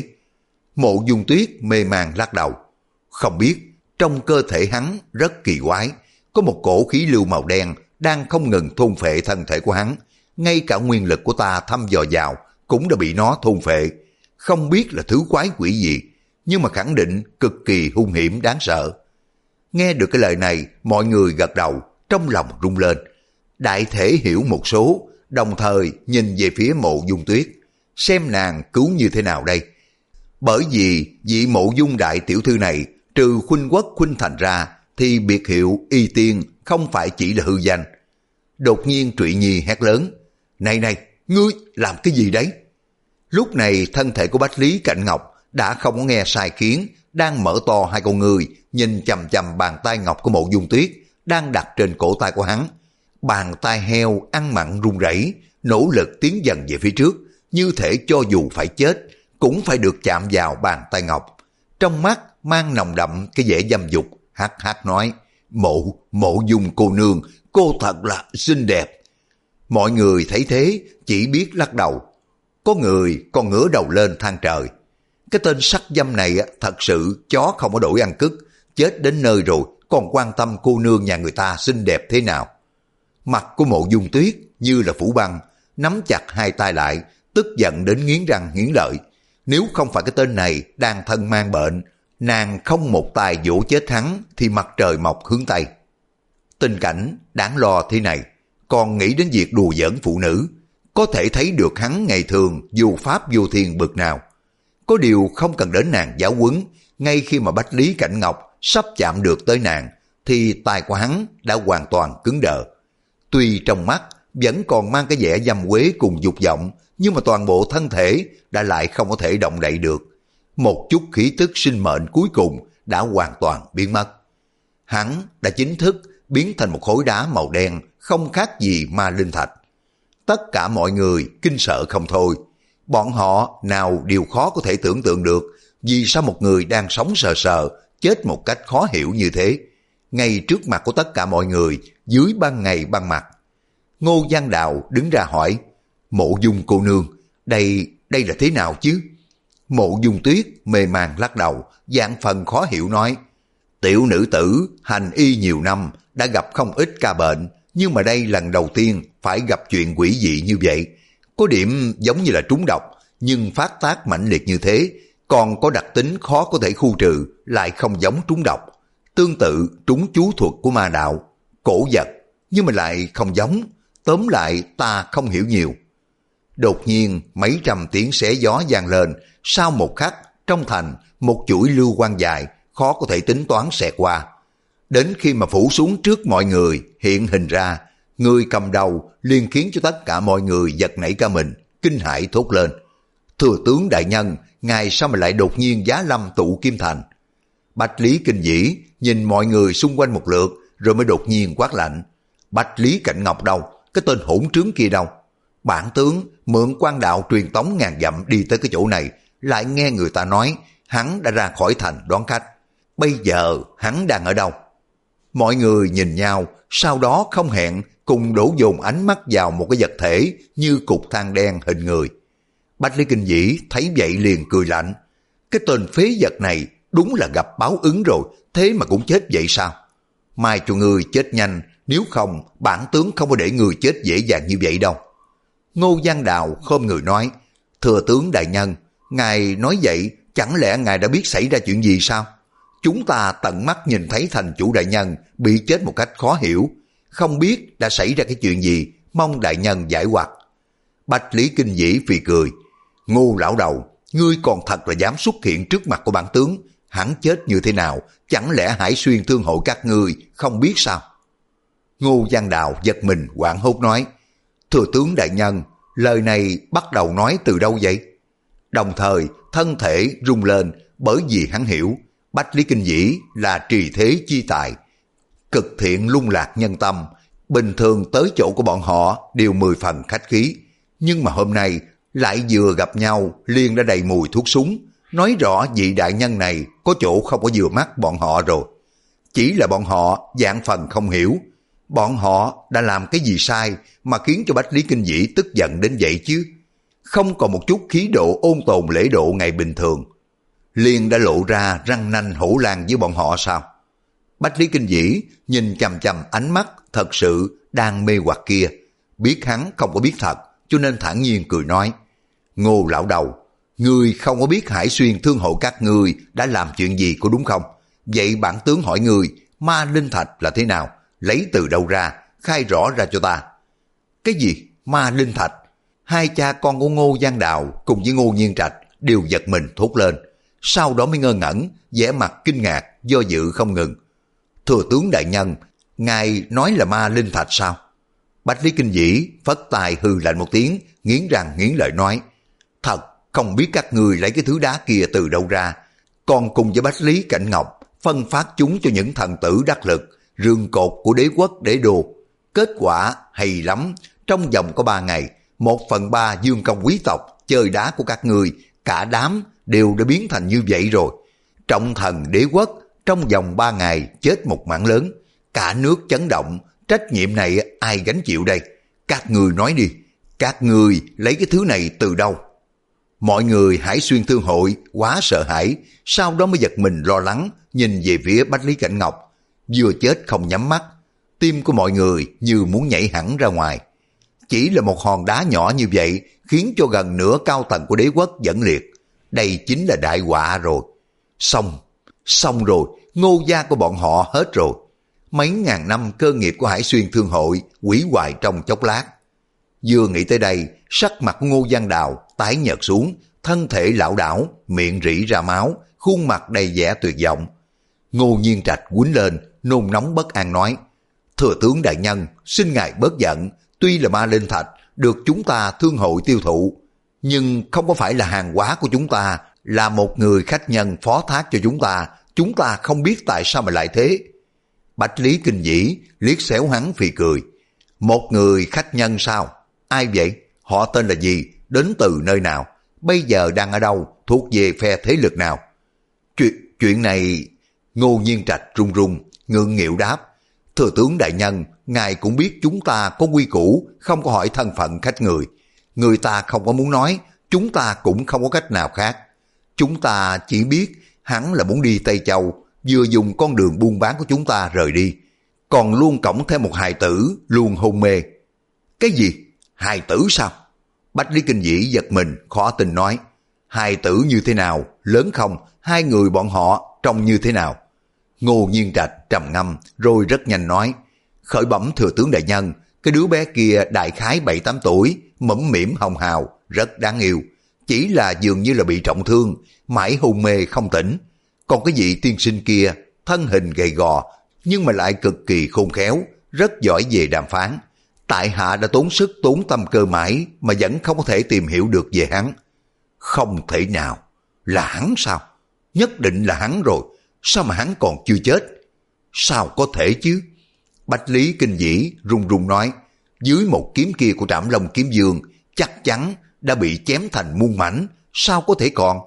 Mộ Dung Tuyết mê màng lắc đầu. Không biết, trong cơ thể hắn rất kỳ quái, có một cổ khí lưu màu đen đang không ngừng thôn phệ thân thể của hắn, ngay cả nguyên lực của ta thăm dò vào cũng đã bị nó thôn phệ. Không biết là thứ quái quỷ gì, nhưng mà khẳng định cực kỳ hung hiểm đáng sợ. Nghe được cái lời này, mọi người gật đầu, trong lòng rung lên. Đại thể hiểu một số, đồng thời nhìn về phía Mộ Dung Tuyết, xem nàng cứu như thế nào đây. Bởi vì vị Mộ Dung đại tiểu thư này, trừ Khuynh Quốc Khuynh Thành ra, thì biệt hiệu Y Tiên không phải chỉ là hư danh. Đột nhiên Trụy Nhi hét lớn, này này, ngươi làm cái gì đấy? Lúc này thân thể của Bách Lý Cảnh Ngọc đã không có nghe sai khiến, đang mở to hai con người, nhìn chằm chằm bàn tay ngọc của Mộ Dung Tuyết đang đặt trên cổ tay của hắn. Bàn tay heo ăn mặn run rẩy, nỗ lực tiến dần về phía trước, như thể cho dù phải chết cũng phải được chạm vào bàn tay ngọc. Trong mắt mang nồng đậm cái vẻ dâm dục, hắc hắc nói, Mộ, Mộ Dung cô nương, cô thật là xinh đẹp. Mọi người thấy thế chỉ biết lắc đầu. Có người còn ngửa đầu lên than trời. Cái tên sắc dâm này thật sự chó không có đổi ăn cứt, chết đến nơi rồi còn quan tâm cô nương nhà người ta xinh đẹp thế nào. Mặt của Mộ Dung Tuyết như là phủ băng, nắm chặt hai tay lại, tức giận đến nghiến răng nghiến lợi. Nếu không phải cái tên này đang thân mang bệnh, nàng không một tay vỗ chết hắn thì mặt trời mọc hướng Tây. Tình cảnh đáng lo thế này, còn nghĩ đến việc đùa giỡn phụ nữ, có thể thấy được hắn ngày thường vô pháp vô thiên bực nào. Có điều không cần đến nàng giáo huấn, ngay khi mà Bách Lý Cảnh Ngọc sắp chạm được tới nàng, thì tay của hắn đã hoàn toàn cứng đờ. Tuy trong mắt vẫn còn mang cái vẻ dâm quế cùng dục vọng, nhưng mà toàn bộ thân thể đã lại không có thể động đậy được. Một chút khí tức sinh mệnh cuối cùng đã hoàn toàn biến mất. Hắn đã chính thức biến thành một khối đá màu đen, không khác gì ma linh thạch. Tất cả mọi người kinh sợ không thôi. Bọn họ nào đều khó có thể tưởng tượng được vì sao một người đang sống sờ sờ chết một cách khó hiểu như thế, ngay trước mặt của tất cả mọi người, dưới ban ngày ban mặt. Ngô Văn Đào đứng ra hỏi, Mộ Dung cô nương, đây, đây là thế nào chứ? Mộ Dung Tuyết mê man lắc đầu, dạng phần khó hiểu nói, tiểu nữ tử hành y nhiều năm, đã gặp không ít ca bệnh, nhưng mà đây lần đầu tiên phải gặp chuyện quỷ dị như vậy. Có điểm giống như là trúng độc, nhưng phát tác mãnh liệt như thế, còn có đặc tính khó có thể khu trừ, lại không giống trúng độc. Tương tự trúng chú thuật của ma đạo, cổ vật, nhưng mà lại không giống. Tóm lại ta không hiểu nhiều. Đột nhiên mấy trăm tiếng xé gió vang lên, sau một khắc trong thành một chuỗi lưu quang dài khó có thể tính toán xẹt qua. Đến khi mà phủ xuống trước mọi người hiện hình ra, người cầm đầu liền khiến cho tất cả mọi người giật nảy cả mình, kinh hãi thốt lên, thừa tướng đại nhân, ngài sao mà lại đột nhiên giá lâm tụ Kim Thành? Bạch Lý kinh dĩ nhìn mọi người xung quanh một lượt rồi mới đột nhiên quát lạnh, Bạch Lý Cạnh Ngọc đâu? Cái tên hỗn trướng kia đâu? Bản tướng mượn quan đạo truyền tống ngàn dặm đi tới cái chỗ này, lại nghe người ta nói hắn đã ra khỏi thành đón khách. Bây giờ hắn đang ở đâu? Mọi người nhìn nhau, sau đó không hẹn cùng đổ dồn ánh mắt vào một cái vật thể như cục than đen hình người. Bạch Lý Kinh Dĩ thấy vậy liền cười lạnh, cái tên phế vật này đúng là gặp báo ứng rồi, thế mà cũng chết vậy sao? Mai cho ngươi chết nhanh, nếu không bản tướng không có để người chết dễ dàng như vậy đâu. Ngô Văn Đào khom người nói, thừa tướng đại nhân, ngài nói vậy chẳng lẽ ngài đã biết xảy ra chuyện gì sao? Chúng ta tận mắt nhìn thấy thành chủ đại nhân bị chết một cách khó hiểu, không biết đã xảy ra cái chuyện gì, mong đại nhân giải hoặc. Bạch Lý Kinh Dĩ phì cười, Ngô lão đầu, ngươi còn thật là dám xuất hiện trước mặt của bản tướng, hắn chết như thế nào, chẳng lẽ Hải Xuyên thương hội các ngươi không biết sao? Ngô Văn Đào giật mình hoảng hốt nói, thừa tướng đại nhân, lời này bắt đầu nói từ đâu vậy? Đồng thời thân thể rung lên, bởi vì hắn hiểu Bạch Lý Kinh Dĩ là trì thế chi tài, cực thiện lung lạc nhân tâm, bình thường tới chỗ của bọn họ đều mười phần khách khí, nhưng mà hôm nay lại vừa gặp nhau liền đã đầy mùi thuốc súng, nói rõ vị đại nhân này có chỗ không có vừa mắt bọn họ rồi. Chỉ là bọn họ dạng phần không hiểu, bọn họ đã làm cái gì sai mà khiến cho Bạch Lý Kinh Dĩ tức giận đến vậy chứ? Không còn một chút khí độ ôn tồn lễ độ ngày bình thường, liền đã lộ ra răng nanh hổ lang với bọn họ sao? Bạch Lý Kinh Dĩ nhìn chằm chằm ánh mắt thật sự đang mê hoặc kia, biết hắn không có biết thật, cho nên thản nhiên cười nói, Ngô lão đầu, ngươi không có biết Hải Xuyên thương hội các ngươi đã làm chuyện gì có đúng không? Vậy bản tướng hỏi ngươi, ma linh thạch là thế nào? Lấy từ đâu ra? Khai rõ ra cho ta. Cái gì? Ma linh thạch? Hai cha con của Ngô Văn Đào cùng với Ngô Nhiên Trạch đều giật mình thốt lên, sau đó mới ngơ ngẩn, vẻ mặt kinh ngạc, do dự không ngừng. Thừa tướng đại nhân, ngài nói là ma linh thạch sao? Bạch Lý Kinh Dĩ phất tài hừ lạnh một tiếng, nghiến răng nghiến lợi nói, thật không biết các người lấy cái thứ đá kia từ đâu ra, còn cùng với Bạch Lý Cạnh Ngọc phân phát chúng cho những thần tử đắc lực, rương cột của đế quốc đế đô. Kết quả hay lắm, trong vòng có ba ngày, một phần ba dương công quý tộc chơi đá của các người, cả đám đều đã biến thành như vậy rồi. Trọng thần đế quốc trong vòng ba ngày chết một mảng lớn, cả nước chấn động, trách nhiệm này ai gánh chịu đây? Các người nói đi, các người lấy cái thứ này từ đâu? Mọi người Hải Xuyên thương hội quá sợ hãi, sau đó mới giật mình lo lắng, nhìn về phía Bạch Lý Cạnh Ngọc, vừa chết không nhắm mắt, tim của mọi người như muốn nhảy hẳn ra ngoài. Chỉ là một hòn đá nhỏ như vậy khiến cho gần nửa cao tầng của đế quốc dẫn liệt, đây chính là đại họa rồi. Xong, xong rồi, Ngô gia của bọn họ hết rồi. Mấy ngàn năm cơ nghiệp của Hải Xuyên thương hội hủy hoại trong chốc lát. Vừa nghĩ tới đây, sắc mặt của Ngô Văn Đào tái nhợt xuống, thân thể lảo đảo, miệng rỉ ra máu, khuôn mặt đầy vẻ tuyệt vọng. Ngô Nhiên Trạch quýnh lên, nôn nóng bất an nói, thừa tướng đại nhân, xin ngài bớt giận, tuy là ma linh thạch được chúng ta thương hội tiêu thụ, nhưng không có phải là hàng hóa của chúng ta, là một người khách nhân phó thác cho chúng ta, chúng ta không biết tại sao mà lại thế. Bách Lý Kinh Vĩ liếc xéo hắn phì cười. Một người khách nhân sao? Ai vậy? Họ tên là gì? Đến từ nơi nào? Bây giờ đang ở đâu? Thuộc về phe thế lực nào? Chuyện, chuyện này... Ngô Nhiên Trạch run run, ngượng nghịu đáp. Thừa tướng đại nhân, ngài cũng biết chúng ta có quy củ, không có hỏi thân phận khách người. Người ta không có muốn nói, chúng ta cũng không có cách nào khác. Chúng ta chỉ biết hắn là muốn đi Tây Châu, vừa dùng con đường buôn bán của chúng ta rời đi. Còn luôn cõng thêm một hài tử, luôn hôn mê. Cái gì? Hài tử sao? Bách Lý Kinh Vĩ giật mình, khó tin nói. Hài tử như thế nào? Lớn không? Hai người bọn họ trông như thế nào? Ngô Nhiên Trạch trầm ngâm rồi rất nhanh nói. Khởi bẩm thừa tướng đại nhân, cái đứa bé kia đại khái bảy tám tuổi, mẫm mỉm hồng hào, rất đáng yêu. Chỉ là dường như là bị trọng thương, mãi hôn mê không tỉnh. Còn cái vị tiên sinh kia, thân hình gầy gò, nhưng mà lại cực kỳ khôn khéo, rất giỏi về đàm phán. Tại hạ đã tốn sức tốn tâm cơ mãi mà vẫn không có thể tìm hiểu được về hắn. Không thể nào, là hắn sao? Nhất định là hắn rồi, sao mà hắn còn chưa chết? Sao có thể chứ? Bách Lý Kinh Vĩ run run nói, dưới một kiếm kia của Trảm Long Kiếm Dương chắc chắn đã bị chém thành muôn mảnh, sao có thể còn?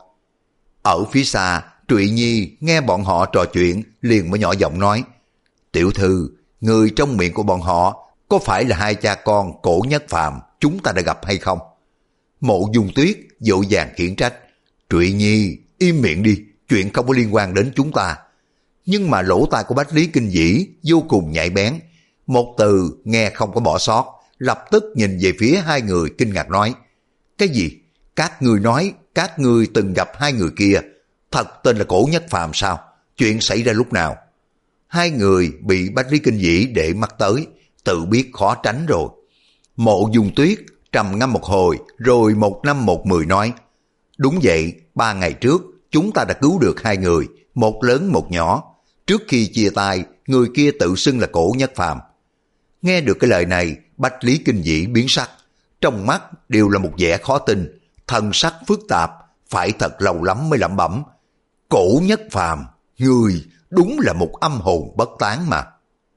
Ở phía xa, Trụy Nhi nghe bọn họ trò chuyện liền mới nhỏ giọng nói, tiểu thư, người trong miệng của bọn họ có phải là hai cha con Cổ Nhất Phàm chúng ta đã gặp hay không? Mộ Dung Tuyết vội vàng khiển trách, Trụy Nhi im miệng đi, chuyện không có liên quan đến chúng ta. Nhưng mà lỗ tai của Bách Lý Kinh Vĩ vô cùng nhạy bén, một từ nghe không có bỏ sót, lập tức nhìn về phía hai người kinh ngạc nói, cái gì? Các ngươi nói các ngươi từng gặp hai người kia, thật tên là Cổ Nhất Phàm sao? Chuyện xảy ra lúc nào? Hai người bị Bách Lý Kinh Vĩ để mắt tới, tự biết khó tránh rồi. Mộ Dung Tuyết trầm ngâm một hồi rồi một năm một mười nói, đúng vậy, ba ngày trước chúng ta đã cứu được hai người, một lớn một nhỏ. Trước khi chia tay, người kia tự xưng là Cổ Nhất Phàm. Nghe được cái lời này, Bách Lý Kinh Vĩ biến sắc, trong mắt đều là một vẻ khó tin, thần sắc phức tạp, phải thật lâu lắm mới lẩm bẩm. Cổ Nhất Phàm, người đúng là một âm hồn bất tán mà.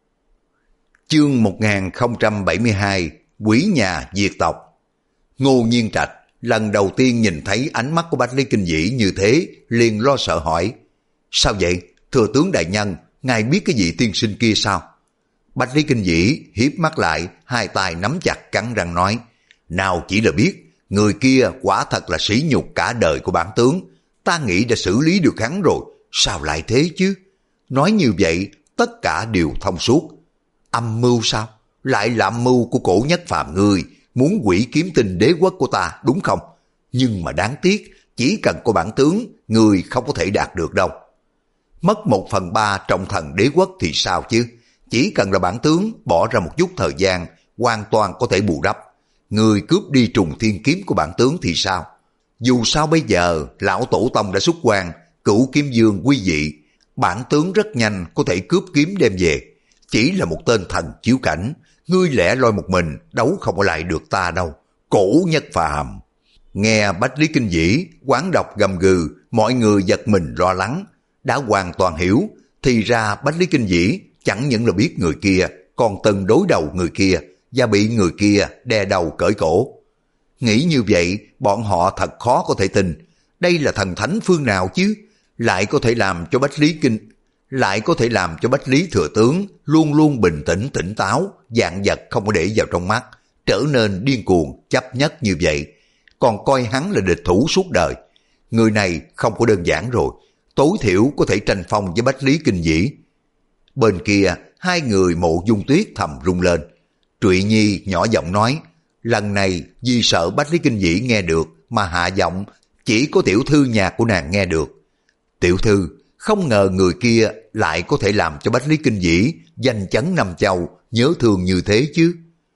Chương một nghìn không trăm bảy mươi hai, Quỷ nhà diệt tộc. Ngô Nhiên Trạch lần đầu tiên nhìn thấy ánh mắt của Bách Lý Kinh Vĩ như thế, liền lo sợ hỏi, sao vậy? Thừa tướng đại nhân, ngài biết cái vị tiên sinh kia sao? Bách Lý Kinh Vĩ hiếp mắt lại, hai tay nắm chặt cắn răng nói, nào chỉ là biết, người kia quả thật là sỉ nhục cả đời của bản tướng, ta nghĩ đã xử lý được hắn rồi, sao lại thế chứ? Nói như vậy, tất cả đều thông suốt. Âm mưu sao? Lại là âm mưu của Cổ Nhất Phàm ngươi, muốn hủy Kiếm Tinh đế quốc của ta, đúng không? Nhưng mà đáng tiếc, chỉ cần có bản tướng, ngươi không có thể đạt được đâu. Mất một phần ba trọng thần đế quốc thì sao chứ? Chỉ cần là bản tướng bỏ ra một chút thời gian, hoàn toàn có thể bù đắp. Người cướp đi trùng thiên kiếm của bản tướng thì sao? Dù sao bây giờ, lão tổ tông đã xuất quan, Cửu Kiếm Dương quy vị, bản tướng rất nhanh có thể cướp kiếm đem về. Chỉ là một tên thần chiếu cảnh, ngươi lẻ loi một mình, đấu không có lại được ta đâu. Cổ Nhất Phàm. Nghe Bách Lý Kinh Vĩ quán độc gầm gừ, mọi người giật mình lo lắng. Đã hoàn toàn hiểu, thì ra Bách Lý Kinh Vĩ chẳng những là biết người kia, còn từng đối đầu người kia, và bị người kia đè đầu cởi cổ. Nghĩ như vậy, bọn họ thật khó có thể tin. Đây là thần thánh phương nào chứ? Lại có thể làm cho Bách Lý Kinh... Lại có thể làm cho Bách Lý Thừa Tướng luôn luôn bình tĩnh tỉnh táo, vạn vật không có để vào trong mắt, trở nên điên cuồng, chấp nhất như vậy. Còn coi hắn là địch thủ suốt đời. Người này không có đơn giản rồi, tối thiểu có thể tranh phong với Bách Lý Kinh Vĩ. Bên kia, hai người Mộ Dung Tuyết thầm rung lên. Trụy Nhi nhỏ giọng nói, lần này vì sợ Bách Lý Kinh Vĩ nghe được mà hạ giọng, chỉ có tiểu thư nhà của nàng nghe được. Tiểu thư, không ngờ người kia lại có thể làm cho Bách Lý Kinh Vĩ danh chấn năm châu, nhớ thương như thế chứ.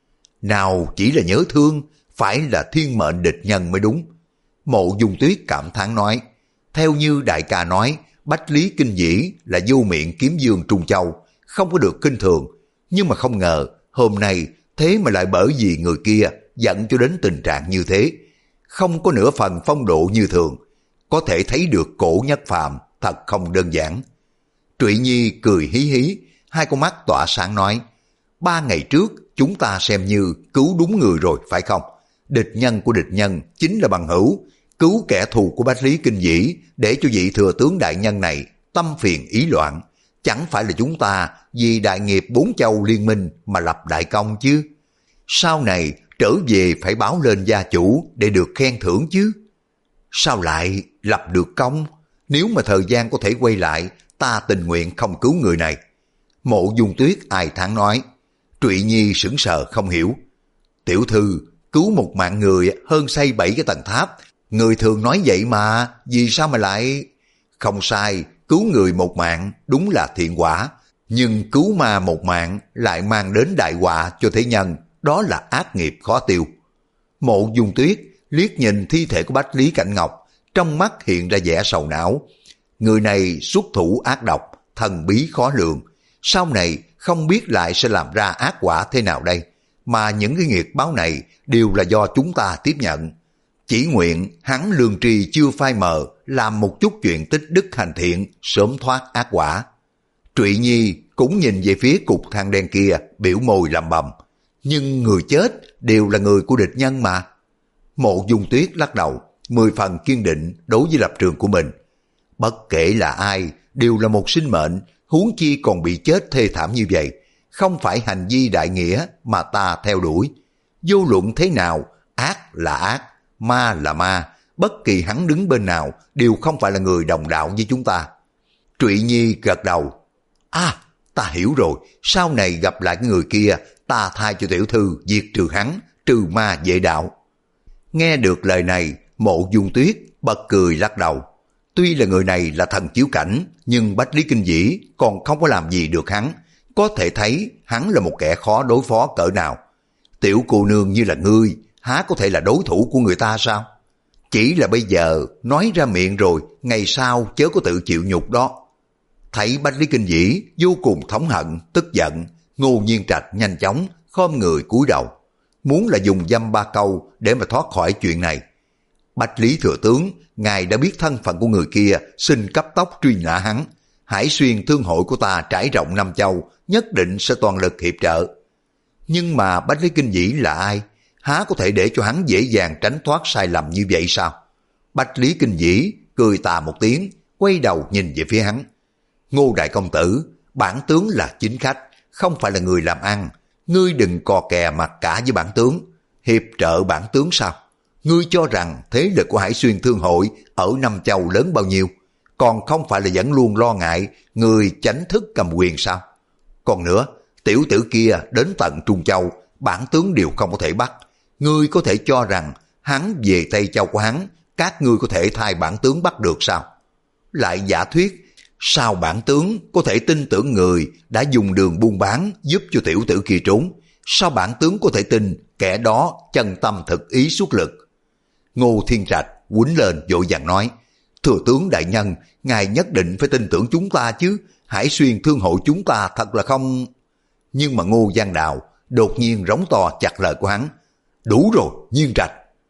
Nào chỉ là nhớ thương, phải là thiên mệnh địch nhân mới đúng. Mộ Dung Tuyết cảm thán nói, theo như đại ca nói, Bách Lý Kinh Vĩ là vô miệng kiếm dương Trung Châu, không có được kinh thường. Nhưng mà không ngờ, hôm nay thế mà lại bởi vì người kia dẫn cho đến tình trạng như thế. Không có nửa phần phong độ như thường. Có thể thấy được Cổ Nhất Phàm thật không đơn giản. Trụy Nhi cười hí hí, hai con mắt tỏa sáng nói, ba ngày trước chúng ta xem như cứu đúng người rồi phải không? Địch nhân của địch nhân chính là bằng hữu, cứu kẻ thù của Bách Lý Kinh Dĩ để cho vị thừa tướng đại nhân này tâm phiền ý loạn. Chẳng phải là chúng ta vì đại nghiệp bốn châu liên minh mà lập đại công chứ? Sau này trở về phải báo lên gia chủ để được khen thưởng chứ. Sao lại lập được công? Nếu mà thời gian có thể quay lại, ta tình nguyện không cứu người này. Mộ Dung Tuyết ai thán nói. Trụy Nhi sững sờ không hiểu. Tiểu thư, cứu một mạng người hơn xây bảy cái tầng tháp. Người thường nói vậy mà, vì sao mà lại... Không sai, cứu người một mạng đúng là thiện quả, nhưng cứu ma một mạng lại mang đến đại họa cho thế nhân, đó là ác nghiệp khó tiêu. Mộ Dung Tuyết liếc nhìn thi thể của Bách Lý Cảnh Ngọc, trong mắt hiện ra vẻ sầu não. Người này xuất thủ ác độc, thần bí khó lường, sau này không biết lại sẽ làm ra ác quả thế nào đây, mà những cái nghiệp báo này đều là do chúng ta tiếp nhận. Chỉ nguyện hắn lương tri chưa phai mờ, làm một chút chuyện tích đức hành thiện, sớm thoát ác quả. Trụy Nhi cũng nhìn về phía cục than đen kia, biểu môi lẩm bẩm. Nhưng người chết đều là người của địch nhân mà. Mộ Dung Tuyết lắc đầu, mười phần kiên định đối với lập trường của mình. Bất kể là ai, đều là một sinh mệnh, huống chi còn bị chết thê thảm như vậy. Không phải hành vi đại nghĩa mà ta theo đuổi. Vô luận thế nào, ác là ác, ma là ma, bất kỳ hắn đứng bên nào đều không phải là người đồng đạo với chúng ta. Trụy Nhi gật đầu. À, ta hiểu rồi, sau này gặp lại cái người kia, ta thay cho tiểu thư diệt trừ hắn, trừ ma vệ đạo. Nghe được lời này, Mộ Dung Tuyết bật cười lắc đầu. Tuy là người này là thần chiếu cảnh, nhưng Bách Lý Kinh Dĩ còn không có làm gì được hắn, có thể thấy hắn là một kẻ khó đối phó cỡ nào. Tiểu cô nương như là ngươi, há có thể là đối thủ của người ta sao? Chỉ là bây giờ nói ra miệng rồi, ngày sau chớ có tự chịu nhục đó. Thấy Bách Lý Kinh Dĩ vô cùng thống hận, tức giận, Ngô Nhiên Trạch nhanh chóng khom người cúi đầu, muốn là dùng dăm ba câu để mà thoát khỏi chuyện này. Bách Lý thừa tướng, ngài đã biết thân phận của người kia, xin cấp tốc truy nã hắn. Hải Xuyên thương hội của ta trải rộng năm châu, nhất định sẽ toàn lực hiệp trợ. Nhưng mà Bách Lý Kinh Dĩ là ai? Há có thể để cho hắn dễ dàng tránh thoát sai lầm như vậy sao? Bách Lý Kinh Dĩ cười tà một tiếng, quay đầu nhìn về phía hắn. Ngô đại công tử, bản tướng là chính khách, không phải là người làm ăn. Ngươi đừng cò kè mặt cả với bản tướng. Hiệp trợ bản tướng sao? Ngươi cho rằng thế lực của Hải Xuyên thương hội ở Năm Châu lớn bao nhiêu? Còn không phải là vẫn luôn lo ngại người chánh thức cầm quyền sao? Còn nữa, tiểu tử kia đến tận Trung Châu, bản tướng đều không có thể bắt. Ngươi có thể cho rằng hắn về Tây Châu của hắn, các ngươi có thể thay bản tướng bắt được sao? Lại giả thuyết, sao bản tướng có thể tin tưởng người đã dùng đường buôn bán giúp cho tiểu tử kia trốn? Sao bản tướng có thể tin kẻ đó chân tâm thực ý xuất lực? Ngô Thiên Trạch quýnh lên vội vàng nói, thừa tướng đại nhân, ngài nhất định phải tin tưởng chúng ta chứ, Hải Xuyên thương hội chúng ta thật là không... Nhưng mà Ngô Giang Đào đột nhiên rống to chặt lời của hắn. Đủ rồi, Nhiên Trạch.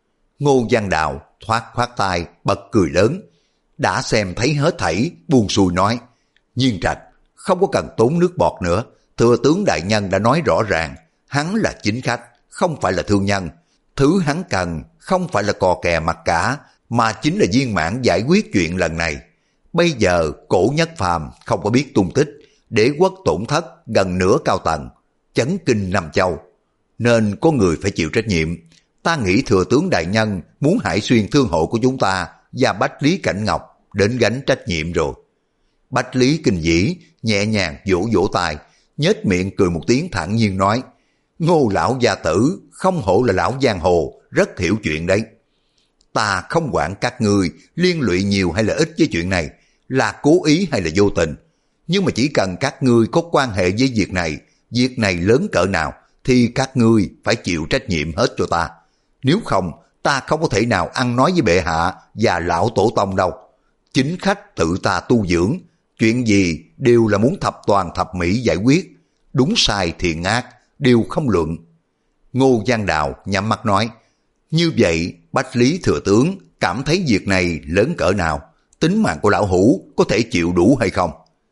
Ngô Giang Đào thoát khoát tay, bật cười lớn. Đã xem thấy hết thảy, buông xuôi nói, Nhiên Trạch, không có cần tốn nước bọt nữa. Thừa tướng đại nhân đã nói rõ ràng, hắn là chính khách, không phải là thương nhân. Thứ hắn cần không phải là cò kè mặt cả, mà chính là viên mãn giải quyết chuyện lần này. Bây giờ Cổ Nhất Phàm không có biết tung tích, đế quốc tổn thất gần nửa cao tầng, chấn kinh Nam Châu, nên có người phải chịu trách nhiệm. Ta nghĩ thừa tướng đại nhân muốn Hải Xuyên thương hội của chúng ta và Bách Lý Cảnh Ngọc đến gánh trách nhiệm rồi. Bách Lý Kinh Dĩ nhẹ nhàng vỗ vỗ tay, nhếch miệng cười một tiếng thản nhiên nói, Ngô lão gia tử không hổ là lão giang hồ, rất hiểu chuyện đấy. Ta không quản các ngươi liên lụy nhiều hay là ít với chuyện này, là cố ý hay là vô tình. Nhưng mà chỉ cần các ngươi có quan hệ với việc này, việc này lớn cỡ nào, thì các ngươi phải chịu trách nhiệm hết cho ta. Nếu không, ta không có thể nào ăn nói với bệ hạ và lão tổ tông đâu. Chính khách tự ta tu dưỡng, chuyện gì đều là muốn thập toàn thập mỹ giải quyết, đúng sai thiện ác đều không luận. Ngô Giang Đào nhắm mắt nói, như vậy Bách Lý thừa tướng cảm thấy việc này lớn cỡ nào, tính mạng của lão hủ có thể chịu đủ hay không?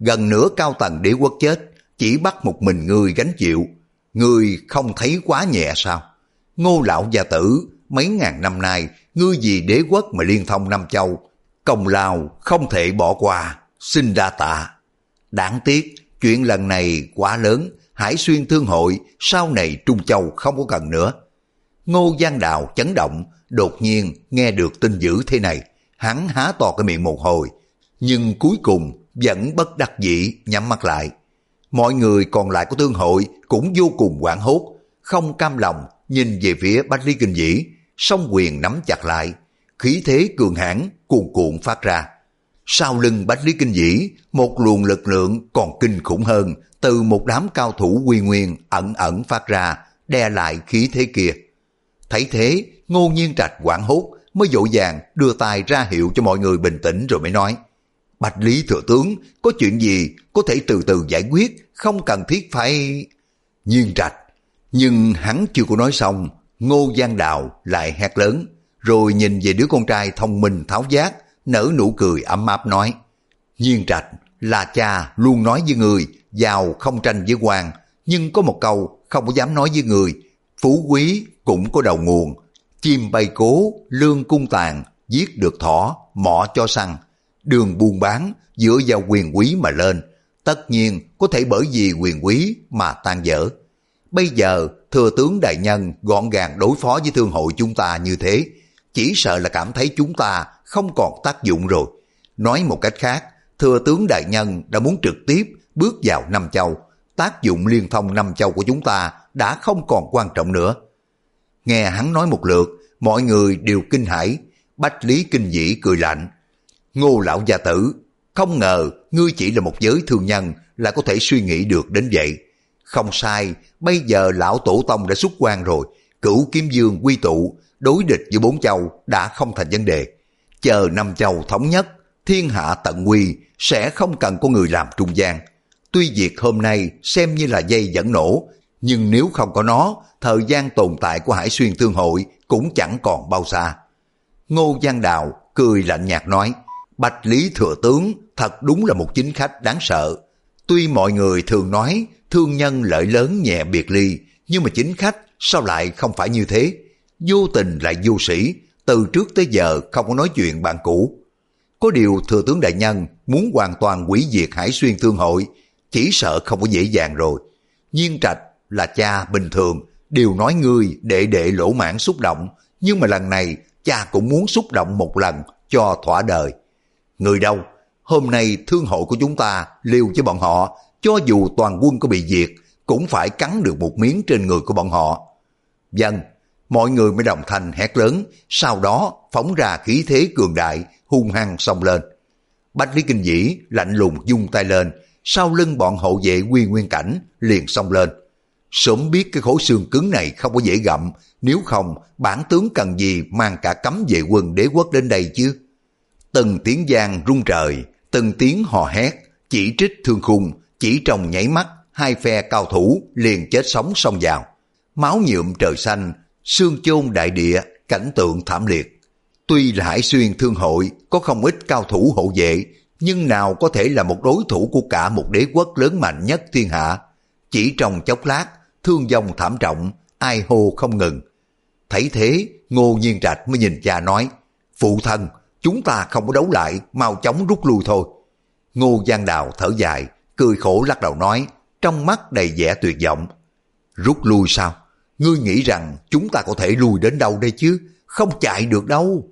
gần nửa cao tầng đế quốc chết, chỉ bắt một mình ngươi gánh chịu. Ngươi không thấy quá nhẹ sao? Ngô lão gia tử, mấy ngàn năm nay, ngươi vì đế quốc mà liên thông năm châu, công lao không thể bỏ qua, xin đa tạ. Đáng tiếc, chuyện lần này quá lớn, Hải Xuyên Thương hội sau này Trung Châu không có cần nữa. Ngô Giang Đào chấn động, đột nhiên nghe được tin dữ thế này, hắn há to cái miệng một hồi, nhưng cuối cùng vẫn bất đắc dĩ nhắm mắt lại. Mọi người còn lại của thương hội cũng vô cùng hoảng hốt, không cam lòng nhìn về phía Bách Lý Kinh Vĩ, song quyền nắm chặt lại, khí thế cường hãn cuồn cuộn phát ra. Sau lưng Bách Lý Kinh Vĩ, một luồng lực lượng còn kinh khủng hơn từ một đám cao thủ quy nguyên ẩn ẩn phát ra, đè lại khí thế kia. Thấy thế, Ngô Nhiên Trạch hoảng hốt, mới vội vàng đưa tay ra hiệu cho mọi người bình tĩnh rồi mới nói: Bạch Lý thừa tướng, có chuyện gì có thể từ từ giải quyết, không cần thiết phải... Nhiên Trạch. Nhưng hắn chưa có nói xong, Ngô Giang Đào lại hét lớn, rồi nhìn về đứa con trai thông minh tháo vát, nở nụ cười ấm áp nói: Nhiên Trạch, là cha luôn nói với người, giàu không tranh với quan, nhưng có một câu không có dám nói với người, phú quý cũng có đầu nguồn, chim bay cố, lương cung tàn, giết được thỏ, mỏ cho săn, đường buôn bán dựa vào quyền quý mà lên, tất nhiên có thể bởi vì quyền quý mà tan vỡ. Bây giờ thừa tướng đại nhân gọn gàng đối phó với thương hội chúng ta như thế, chỉ sợ là cảm thấy chúng ta không còn tác dụng rồi. Nói một cách khác, thừa tướng đại nhân đã muốn trực tiếp bước vào năm châu, tác dụng liên thông năm châu của chúng ta đã không còn quan trọng nữa. Nghe hắn nói một lượt, mọi người đều kinh hãi. Bách Lý Kinh Vĩ cười lạnh: Ngô lão gia tử, không ngờ ngươi chỉ là một giới thương nhân là có thể suy nghĩ được đến vậy. Không sai, bây giờ lão tổ tông đã xuất quan rồi, cửu kiếm dương quy tụ, đối địch với bốn châu đã không thành vấn đề. Chờ năm châu thống nhất, thiên hạ tận quy, sẽ không cần có người làm trung gian. Tuy việc hôm nay xem như là dây dẫn nổ, nhưng nếu không có nó, thời gian tồn tại của Hải Xuyên Thương hội cũng chẳng còn bao xa. Ngô Giang Đào cười lạnh nhạt nói: Bạch Lý thừa tướng thật đúng là một chính khách đáng sợ. Tuy mọi người thường nói thương nhân lợi lớn nhẹ biệt ly, nhưng mà chính khách sao lại không phải như thế? Vô tình lại vô sĩ, từ trước tới giờ không có nói chuyện bạn cũ. Có điều thừa tướng đại nhân muốn hoàn toàn hủy diệt Hải Xuyên Thương hội, chỉ sợ không có dễ dàng rồi. Nhiên Trạch là cha bình thường, đều nói ngươi đệ đệ lỗ mãn xúc động, nhưng mà lần này cha cũng muốn xúc động một lần cho thỏa đời. Người đâu? Hôm nay thương hội của chúng ta liều với bọn họ, cho dù toàn quân có bị diệt, cũng phải cắn được một miếng trên người của bọn họ. Vâng, mọi người mới đồng thanh hét lớn, sau đó phóng ra khí thế cường đại, hung hăng xông lên. Bách Lý Kinh Vĩ lạnh lùng vung tay lên, sau lưng bọn hộ vệ Quy Nguyên Cảnh liền xông lên. Sớm biết cái khối xương cứng này không có dễ gặm, nếu không bản tướng cần gì mang cả cấm vệ quân đế quốc đến đây chứ. Từng tiếng giang rung trời, từng tiếng hò hét, chỉ trích thương khung, chỉ trong nháy mắt, hai phe cao thủ liền chết sống xông vào. Máu nhuộm trời xanh, xương chôn đại địa, cảnh tượng thảm liệt. Tuy là Hải Xuyên Thương hội có không ít cao thủ hộ vệ, nhưng nào có thể là một đối thủ của cả một đế quốc lớn mạnh nhất thiên hạ. Chỉ trong chốc lát, thương vong thảm trọng, ai hô không ngừng. Thấy thế, Ngô Nhiên Trạch mới nhìn cha nói: Phụ thân, chúng ta không có đấu lại, mau chóng rút lui thôi. Ngô Giang Đào thở dài, cười khổ lắc đầu nói, trong mắt đầy vẻ tuyệt vọng: Rút lui sao? Ngươi nghĩ rằng chúng ta có thể lui đến đâu đây chứ? Không chạy được đâu.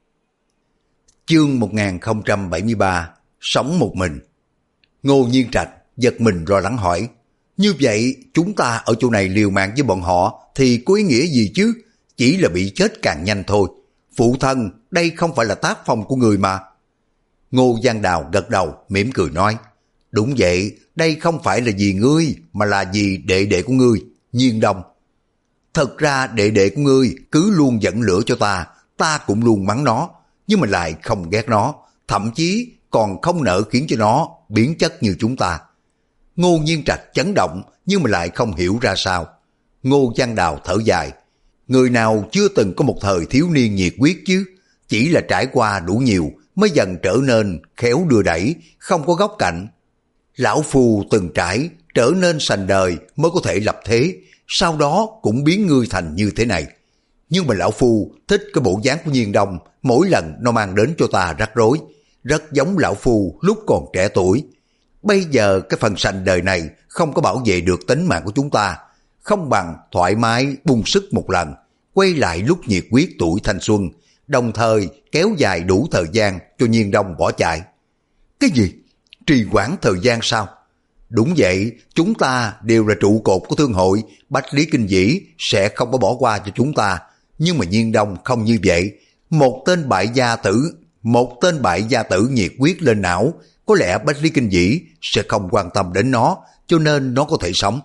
Chương một nghìn không trăm bảy mươi ba, sống một mình. Ngô Nhiên Trạch giật mình lo lắng hỏi: Như vậy chúng ta ở chỗ này liều mạng với bọn họ thì có ý nghĩa gì chứ? Chỉ là bị chết càng nhanh thôi. Phụ thân, đây không phải là tác phong của người mà. Ngô Giang Đào gật đầu mỉm cười nói: Đúng vậy, đây không phải là vì ngươi, mà là vì đệ đệ của ngươi, Nhiên Đông. Thật ra đệ đệ của ngươi cứ luôn dẫn lửa cho ta, ta cũng luôn mắng nó, nhưng mà lại không ghét nó, thậm chí còn không nỡ khiến cho nó biến chất như chúng ta. Ngô Nhiên Trạch chấn động, nhưng mà lại không hiểu ra sao. Ngô Giang Đào thở dài: Người nào chưa từng có một thời thiếu niên nhiệt huyết chứ? Chỉ là trải qua đủ nhiều mới dần trở nên khéo đưa đẩy, không có góc cạnh. Lão Phu từng trải, trở nên sành đời mới có thể lập thế, sau đó cũng biến ngươi thành như thế này. Nhưng mà Lão Phu thích cái bộ dáng của Nhiên Đông, mỗi lần nó mang đến cho ta rắc rối, rất giống Lão Phu lúc còn trẻ tuổi. Bây giờ cái phần sành đời này không có bảo vệ được tính mạng của chúng ta, không bằng thoải mái bung sức một lần, quay lại lúc nhiệt huyết tuổi thanh xuân, đồng thời kéo dài đủ thời gian cho Nhiên Đông bỏ chạy. Cái gì? Trì hoãn thời gian sao? Đúng vậy, chúng ta đều là trụ cột của thương hội, Bách Lý Kinh Dĩ sẽ không có bỏ qua cho chúng ta. Nhưng mà Nhiên Đông không như vậy, một tên bại gia tử, một tên bại gia tử nhiệt huyết lên não, có lẽ Bách Lý Kinh Dĩ sẽ không quan tâm đến nó, cho nên nó có thể sống.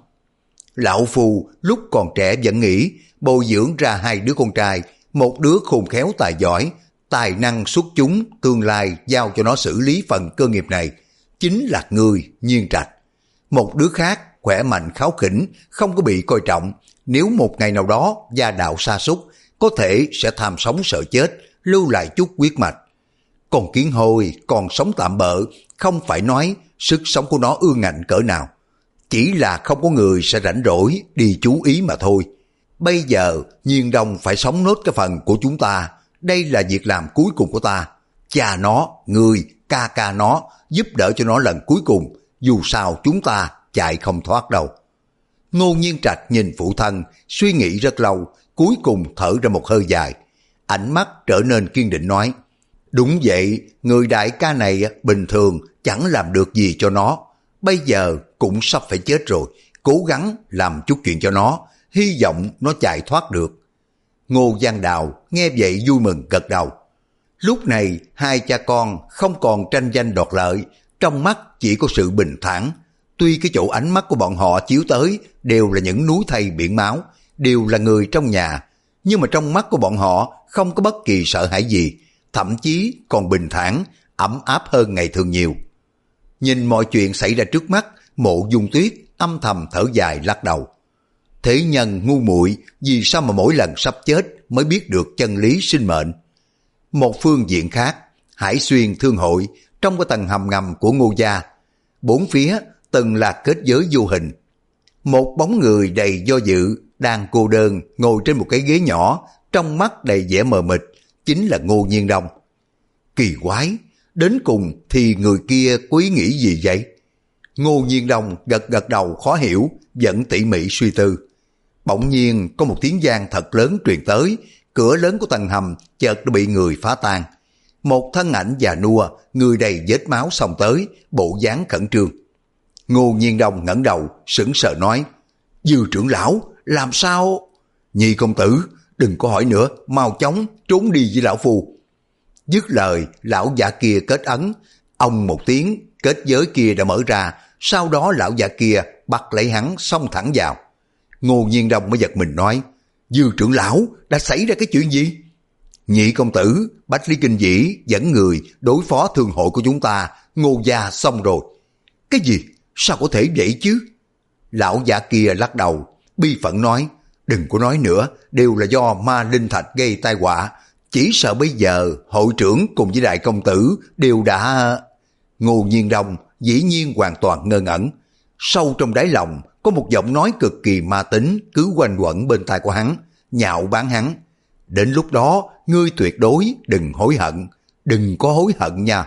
Lão Phu lúc còn trẻ vẫn nghĩ bồi dưỡng ra hai đứa con trai, một đứa khôn khéo tài giỏi, tài năng xuất chúng, tương lai giao cho nó xử lý phần cơ nghiệp này, chính là người Nhiên Trạch. Một đứa khác khỏe mạnh kháu khỉnh, không có bị coi trọng, nếu một ngày nào đó gia đạo sa sút, có thể sẽ tham sống sợ chết, lưu lại chút huyết mạch. Còn Kiến Hôi còn sống tạm bợ, không phải nói sức sống của nó ương ngạnh cỡ nào, chỉ là không có người sẽ rảnh rỗi đi chú ý mà thôi. Bây giờ Nhiên Đông phải sống nốt cái phần của chúng ta, đây là việc làm cuối cùng của ta. Cha nó, người, ca ca nó, giúp đỡ cho nó lần cuối cùng, dù sao chúng ta chạy không thoát đâu. Ngô Nhiên Trạch nhìn phụ thân, suy nghĩ rất lâu, cuối cùng thở ra một hơi dài. Ánh mắt trở nên kiên định nói, đúng vậy, người đại ca này bình thường chẳng làm được gì cho nó, bây giờ cũng sắp phải chết rồi, cố gắng làm chút chuyện cho nó, hy vọng nó chạy thoát được. Ngô Giang Đào nghe vậy vui mừng gật đầu. Lúc này hai cha con không còn tranh danh đoạt lợi, trong mắt chỉ có sự bình thản. Tuy cái chỗ ánh mắt của bọn họ chiếu tới đều là những núi thây biển máu, đều là người trong nhà, nhưng mà trong mắt của bọn họ không có bất kỳ sợ hãi gì, thậm chí còn bình thản, ấm áp hơn ngày thường nhiều. Nhìn mọi chuyện xảy ra trước mắt, Mộ Dung Tuyết âm thầm thở dài lắc đầu. Thế nhân ngu muội, vì sao mà mỗi lần sắp chết mới biết được chân lý sinh mệnh? Một phương diện khác, Hải Xuyên Thương Hội, trong cái tầng hầm ngầm của Ngô gia, bốn phía từng là kết giới vô hình. Một bóng người đầy do dự, đang cô đơn ngồi trên một cái ghế nhỏ, trong mắt đầy vẻ mờ mịt, chính là Ngô Nhiên Đông. Kỳ quái, đến cùng thì người kia có ý nghĩ gì vậy? Ngô Nhiên Đông gật gật đầu khó hiểu, vẫn tỉ mỉ suy tư. Bỗng nhiên có một tiếng vang thật lớn truyền tới, cửa lớn của tầng hầm chợt đã bị người phá tan. Một thân ảnh già nua, người đầy vết máu xông tới, bộ dáng khẩn trương. Ngô Nhiên Đông ngẩng đầu, sững sờ nói, Dư trưởng lão, làm sao? Nhị công tử, đừng có hỏi nữa, mau chóng trốn đi với lão phu. Dứt lời, lão giả kia kết ấn, ông một tiếng, kết giới kia đã mở ra, sau đó lão giả kia bắt lấy hắn xông thẳng vào. Ngô Nhiên Đông mới giật mình nói, Dư trưởng lão, đã xảy ra cái chuyện gì? Nhị công tử, Bách Lý Kinh Dĩ dẫn người đối phó thương hội của chúng ta, Ngô gia xong rồi. Cái gì? Sao có thể vậy chứ? Lão giả kia lắc đầu, bi phẫn nói, đừng có nói nữa, đều là do ma linh thạch gây tai họa, chỉ sợ bây giờ hội trưởng cùng với đại công tử đều đã... Ngô Nhiên Đông dĩ nhiên hoàn toàn ngơ ngẩn. Sâu trong đáy lòng có một giọng nói cực kỳ ma tính cứ quanh quẩn bên tai của hắn, nhạo báng hắn. Đến lúc đó ngươi tuyệt đối đừng hối hận, đừng có hối hận nha.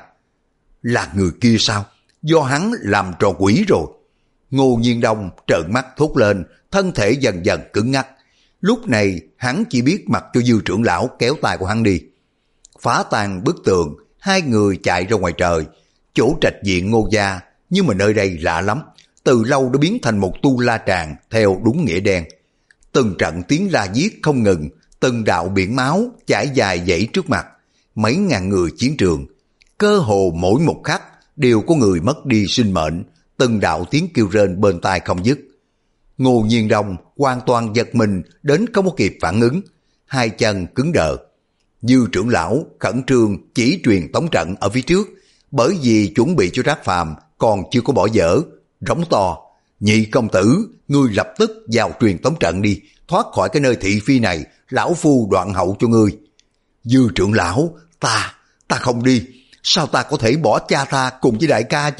Là người kia sao? Do hắn làm trò quỷ rồi. Ngô Nhiên Đông trợn mắt thốt lên, thân thể dần dần cứng ngắc. Lúc này hắn chỉ biết mặc cho Dư trưởng lão kéo tay của hắn đi. Phá tan bức tường, hai người chạy ra ngoài trời, chỗ trạch viện Ngô gia, nhưng mà nơi đây lạ lắm, từ lâu đã biến thành một tu la tràng theo đúng nghĩa đen. Từng trận tiếng la giết không ngừng, từng đạo biển máu chảy dài dãy trước mặt, mấy ngàn người chiến trường, cơ hồ mỗi một khắc đều có người mất đi sinh mệnh, từng đạo tiếng kêu rên bên tai không dứt. Ngô Nhiên Đông hoàn toàn giật mình đến không có kịp phản ứng, hai chân cứng đờ. Dư trưởng lão khẩn trương chỉ truyền tống trận ở phía trước, bởi vì chuẩn bị cho Trác Phàm còn chưa có bỏ dở, rống to, nhị công tử, ngươi lập tức vào truyền tống trận đi, thoát khỏi cái nơi thị phi này, lão phu đoạn hậu cho ngươi. Dư trưởng lão, ta, ta không đi, sao ta có thể bỏ cha ta cùng với đại ca chứ,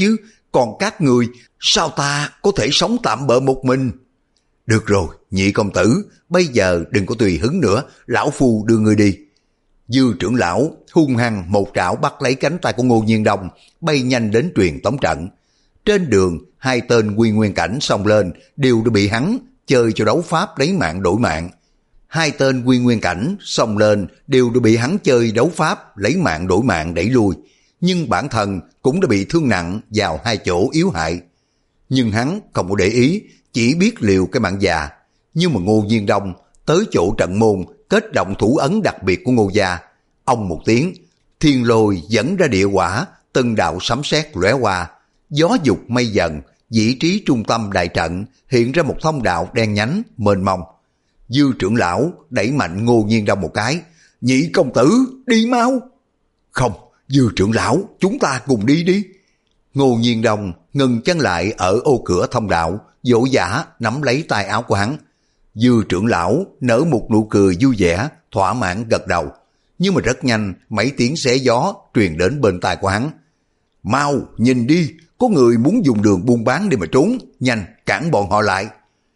còn các người, sao ta có thể sống tạm bợ một mình? Được rồi, nhị công tử, bây giờ đừng có tùy hứng nữa, lão phu đưa người đi. Dư trưởng lão hung hăng một trảo bắt lấy cánh tay của Ngô Nhiên Đông, bay nhanh đến truyền tống trận. Trên đường, hai tên quy nguyên cảnh xông lên, đều đã bị hắn chơi cho đấu pháp lấy mạng đổi mạng. Hai tên quy nguyên cảnh xông lên đều đã bị hắn chơi đấu pháp lấy mạng đổi mạng đẩy lui, nhưng bản thân cũng đã bị thương nặng vào hai chỗ yếu hại. Nhưng hắn không có để ý, chỉ biết liều cái mạng già. Nhưng mà Ngô Nhiên Đông tới chỗ trận môn kết động thủ ấn đặc biệt của Ngô gia. Ông một tiếng, thiên lôi dẫn ra địa quả, từng đạo sấm sét lóe qua, gió dục mây dần, vị trí trung tâm đại trận hiện ra một thông đạo đen nhánh mênh mông. Dư trưởng lão đẩy mạnh Ngô Nhiên Đông một cái, nhị công tử đi mau. Không, Dư trưởng lão, chúng ta cùng đi đi. Ngô Nhiên Đông ngừng chân lại ở ô cửa thông đạo, vỗ vã nắm lấy tay áo của hắn. Dư trưởng lão nở một nụ cười vui vẻ, thỏa mãn gật đầu. Nhưng mà rất nhanh, mấy tiếng xé gió truyền đến bên tai của hắn. Mau, nhìn đi, có người muốn dùng đường buôn bán để mà trốn, nhanh, cản bọn họ lại.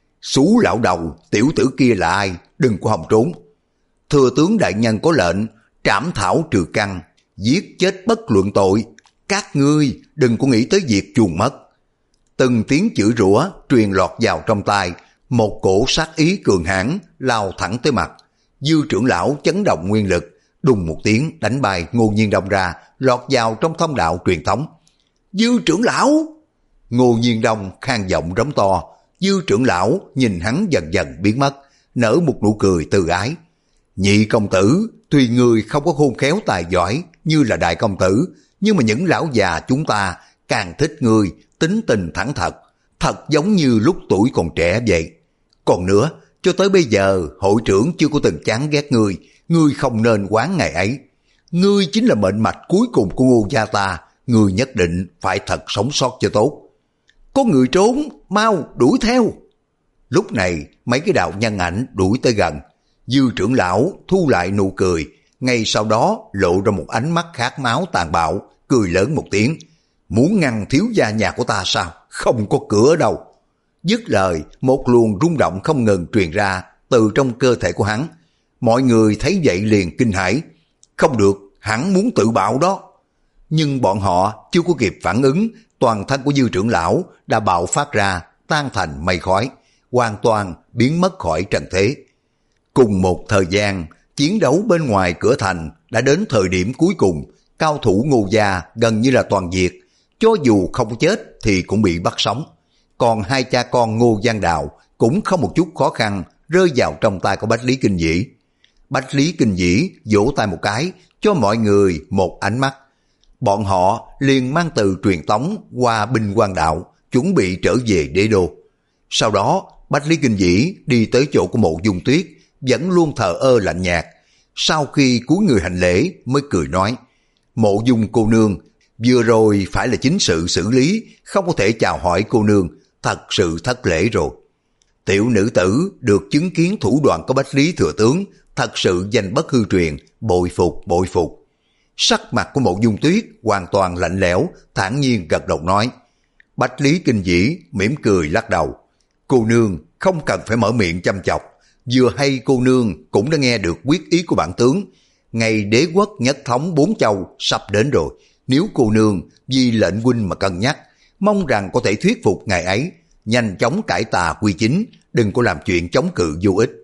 Xú lão đầu, tiểu tử kia là ai, đừng có hòng trốn. Thừa tướng đại nhân có lệnh, trảm thảo trừ căn, giết chết bất luận tội. Các ngươi đừng có nghĩ tới việc chuồn mất. Từng tiếng chửi rủa truyền lọt vào trong tai, một cổ sát ý cường hãn lao thẳng tới mặt. Dư trưởng lão chấn động nguyên lực, đùng một tiếng đánh bay Ngô Nhiên Đông ra, lọt vào trong thông đạo truyền thống. Dư trưởng lão! Ngô Nhiên Đông khang giọng rống to. Dư trưởng lão nhìn hắn dần dần biến mất, nở một nụ cười từ ái. Nhị công tử, tuy người không có khôn khéo tài giỏi như là đại công tử, nhưng mà những lão già chúng ta càng thích người tính tình thẳng thật, thật giống như lúc tuổi còn trẻ vậy. Còn nữa, cho tới bây giờ hội trưởng chưa có từng chán ghét ngươi, ngươi không nên quán ngày ấy. Ngươi chính là mệnh mạch cuối cùng của Ngô gia ta, ngươi nhất định phải thật sống sót cho tốt. Có người trốn, mau đuổi theo. Lúc này mấy cái đạo nhân ảnh đuổi tới gần. Dư trưởng lão thu lại nụ cười, ngay sau đó lộ ra một ánh mắt khát máu tàn bạo, cười lớn một tiếng. Muốn ngăn thiếu gia nhà của ta sao? Không có cửa đâu. Dứt lời, một luồng rung động không ngừng truyền ra từ trong cơ thể của hắn. Mọi người thấy vậy liền kinh hãi. Không được, hắn muốn tự bạo đó. Nhưng bọn họ chưa có kịp phản ứng, toàn thân của Dư trưởng lão đã bạo phát ra, tan thành mây khói, hoàn toàn biến mất khỏi trần thế. Cùng một thời gian, chiến đấu bên ngoài cửa thành đã đến thời điểm cuối cùng, cao thủ Ngô gia gần như là toàn diệt, cho dù không chết thì cũng bị bắt sống. Còn hai cha con Ngô Giang Đào cũng không một chút khó khăn rơi vào trong tay của Bách Lý Kinh Dĩ. Bách Lý Kinh Dĩ vỗ tay một cái, cho mọi người một ánh mắt. Bọn họ liền mang từ truyền tống qua Binh Quang Đạo, chuẩn bị trở về đế đô. Sau đó, Bách Lý Kinh Dĩ đi tới chỗ của Mộ Dung Tuyết, vẫn luôn thờ ơ lạnh nhạt. Sau khi cúi người hành lễ mới cười nói, Mộ Dung cô nương, vừa rồi phải là chính sự xử lý, không có thể chào hỏi cô nương, thật sự thất lễ rồi. Tiểu nữ tử được chứng kiến thủ đoạn của Bách Lý thừa tướng, thật sự danh bất hư truyền, bội phục bội phục. Sắc mặt của Mộ Dung Tuyết hoàn toàn lạnh lẽo, thản nhiên gật đầu nói. Bách Lý Kinh Dĩ mỉm cười lắc đầu. Cô nương không cần phải mở miệng chăm chọc, vừa hay cô nương cũng đã nghe được quyết ý của bản tướng. Ngày đế quốc nhất thống bốn châu sắp đến rồi, nếu cô nương vì lệnh huynh mà cân nhắc, mong rằng có thể thuyết phục ngài ấy, nhanh chóng cải tà quy chính, đừng có làm chuyện chống cự vô ích.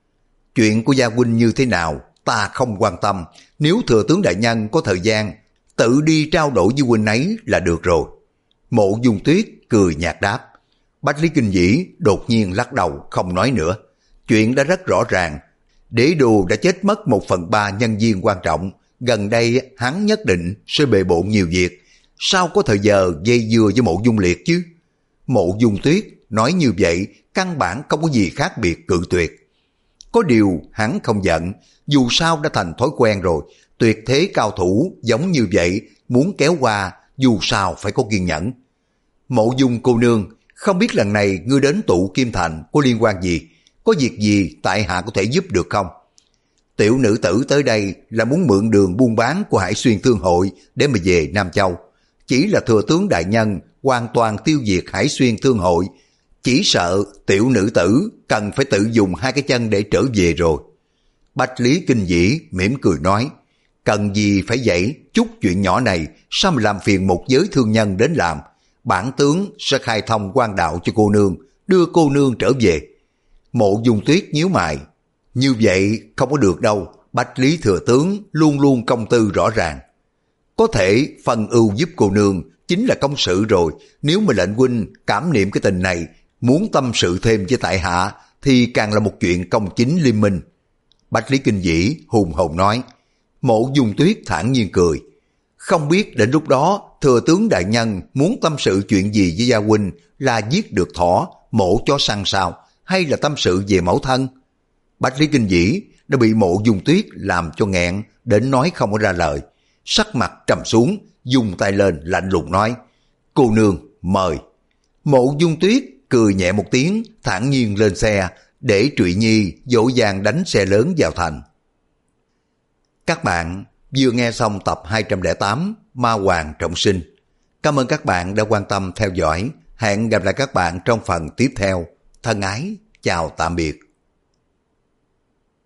Chuyện của gia huynh như thế nào, ta không quan tâm, nếu thừa tướng đại nhân có thời gian, tự đi trao đổi với huynh ấy là được rồi. Mộ Dung Tuyết cười nhạt đáp. Bách Lý Kinh Dĩ đột nhiên lắc đầu không nói nữa. Chuyện đã rất rõ ràng, đế đô đã chết mất một phần ba nhân viên quan trọng, gần đây hắn nhất định sẽ bề bộn nhiều việc, sao có thời giờ dây dưa với Mộ Dung Liệt chứ? Mộ Dung Tuyết nói như vậy căn bản không có gì khác biệt cự tuyệt. Có điều hắn không giận, dù sao đã thành thói quen rồi, tuyệt thế cao thủ giống như vậy, muốn kéo qua dù sao phải có kiên nhẫn. Mộ Dung cô nương, không biết lần này ngươi đến Tụ Kim Thành có liên quan gì? Có việc gì tại hạ có thể giúp được không? Tiểu nữ tử tới đây là muốn mượn đường buôn bán của Hải Xuyên Thương hội để mà về Nam Châu. Chỉ là thừa tướng đại nhân hoàn toàn tiêu diệt Hải Xuyên Thương hội. Chỉ sợ tiểu nữ tử cần phải tự dùng hai cái chân để trở về rồi. Bách Lý Kinh Dĩ mỉm cười nói, cần gì phải vậy, chút chuyện nhỏ này sao mà làm phiền một giới thương nhân đến làm. Bản tướng sẽ khai thông quan đạo cho cô nương, đưa cô nương trở về. Mộ Dung Tuyết nhíu mày, như vậy không có được đâu, Bách Lý thừa tướng luôn luôn công tư rõ ràng. Có thể phân ưu giúp cô nương chính là công sự rồi, nếu mà lệnh huynh cảm niệm cái tình này, muốn tâm sự thêm với tại hạ thì càng là một chuyện công chính liên minh. Bách Lý Kinh Dĩ hùng hồn nói. Mộ Dung Tuyết thản nhiên cười, không biết đến lúc đó thừa tướng đại nhân muốn tâm sự chuyện gì với gia huynh, là giết được thỏ mổ chó săn sao, hay là tâm sự về mẫu thân? Bách Lý Kinh Dĩ đã bị Mộ Dung Tuyết làm cho nghẹn đến nói không có ra lời, sắc mặt trầm xuống, dùng tay lên lạnh lùng nói, cô nương mời. Mộ Dung Tuyết cười nhẹ một tiếng, thản nhiên lên xe để Trụy Nhi dỗ dàng đánh xe lớn vào thành. Các bạn vừa nghe xong tập hai trăm lẻ tám Ma Hoàng Trọng Sinh. Cảm ơn các bạn đã quan tâm theo dõi. Hẹn gặp lại các bạn trong phần tiếp theo. Thân ái, chào tạm biệt.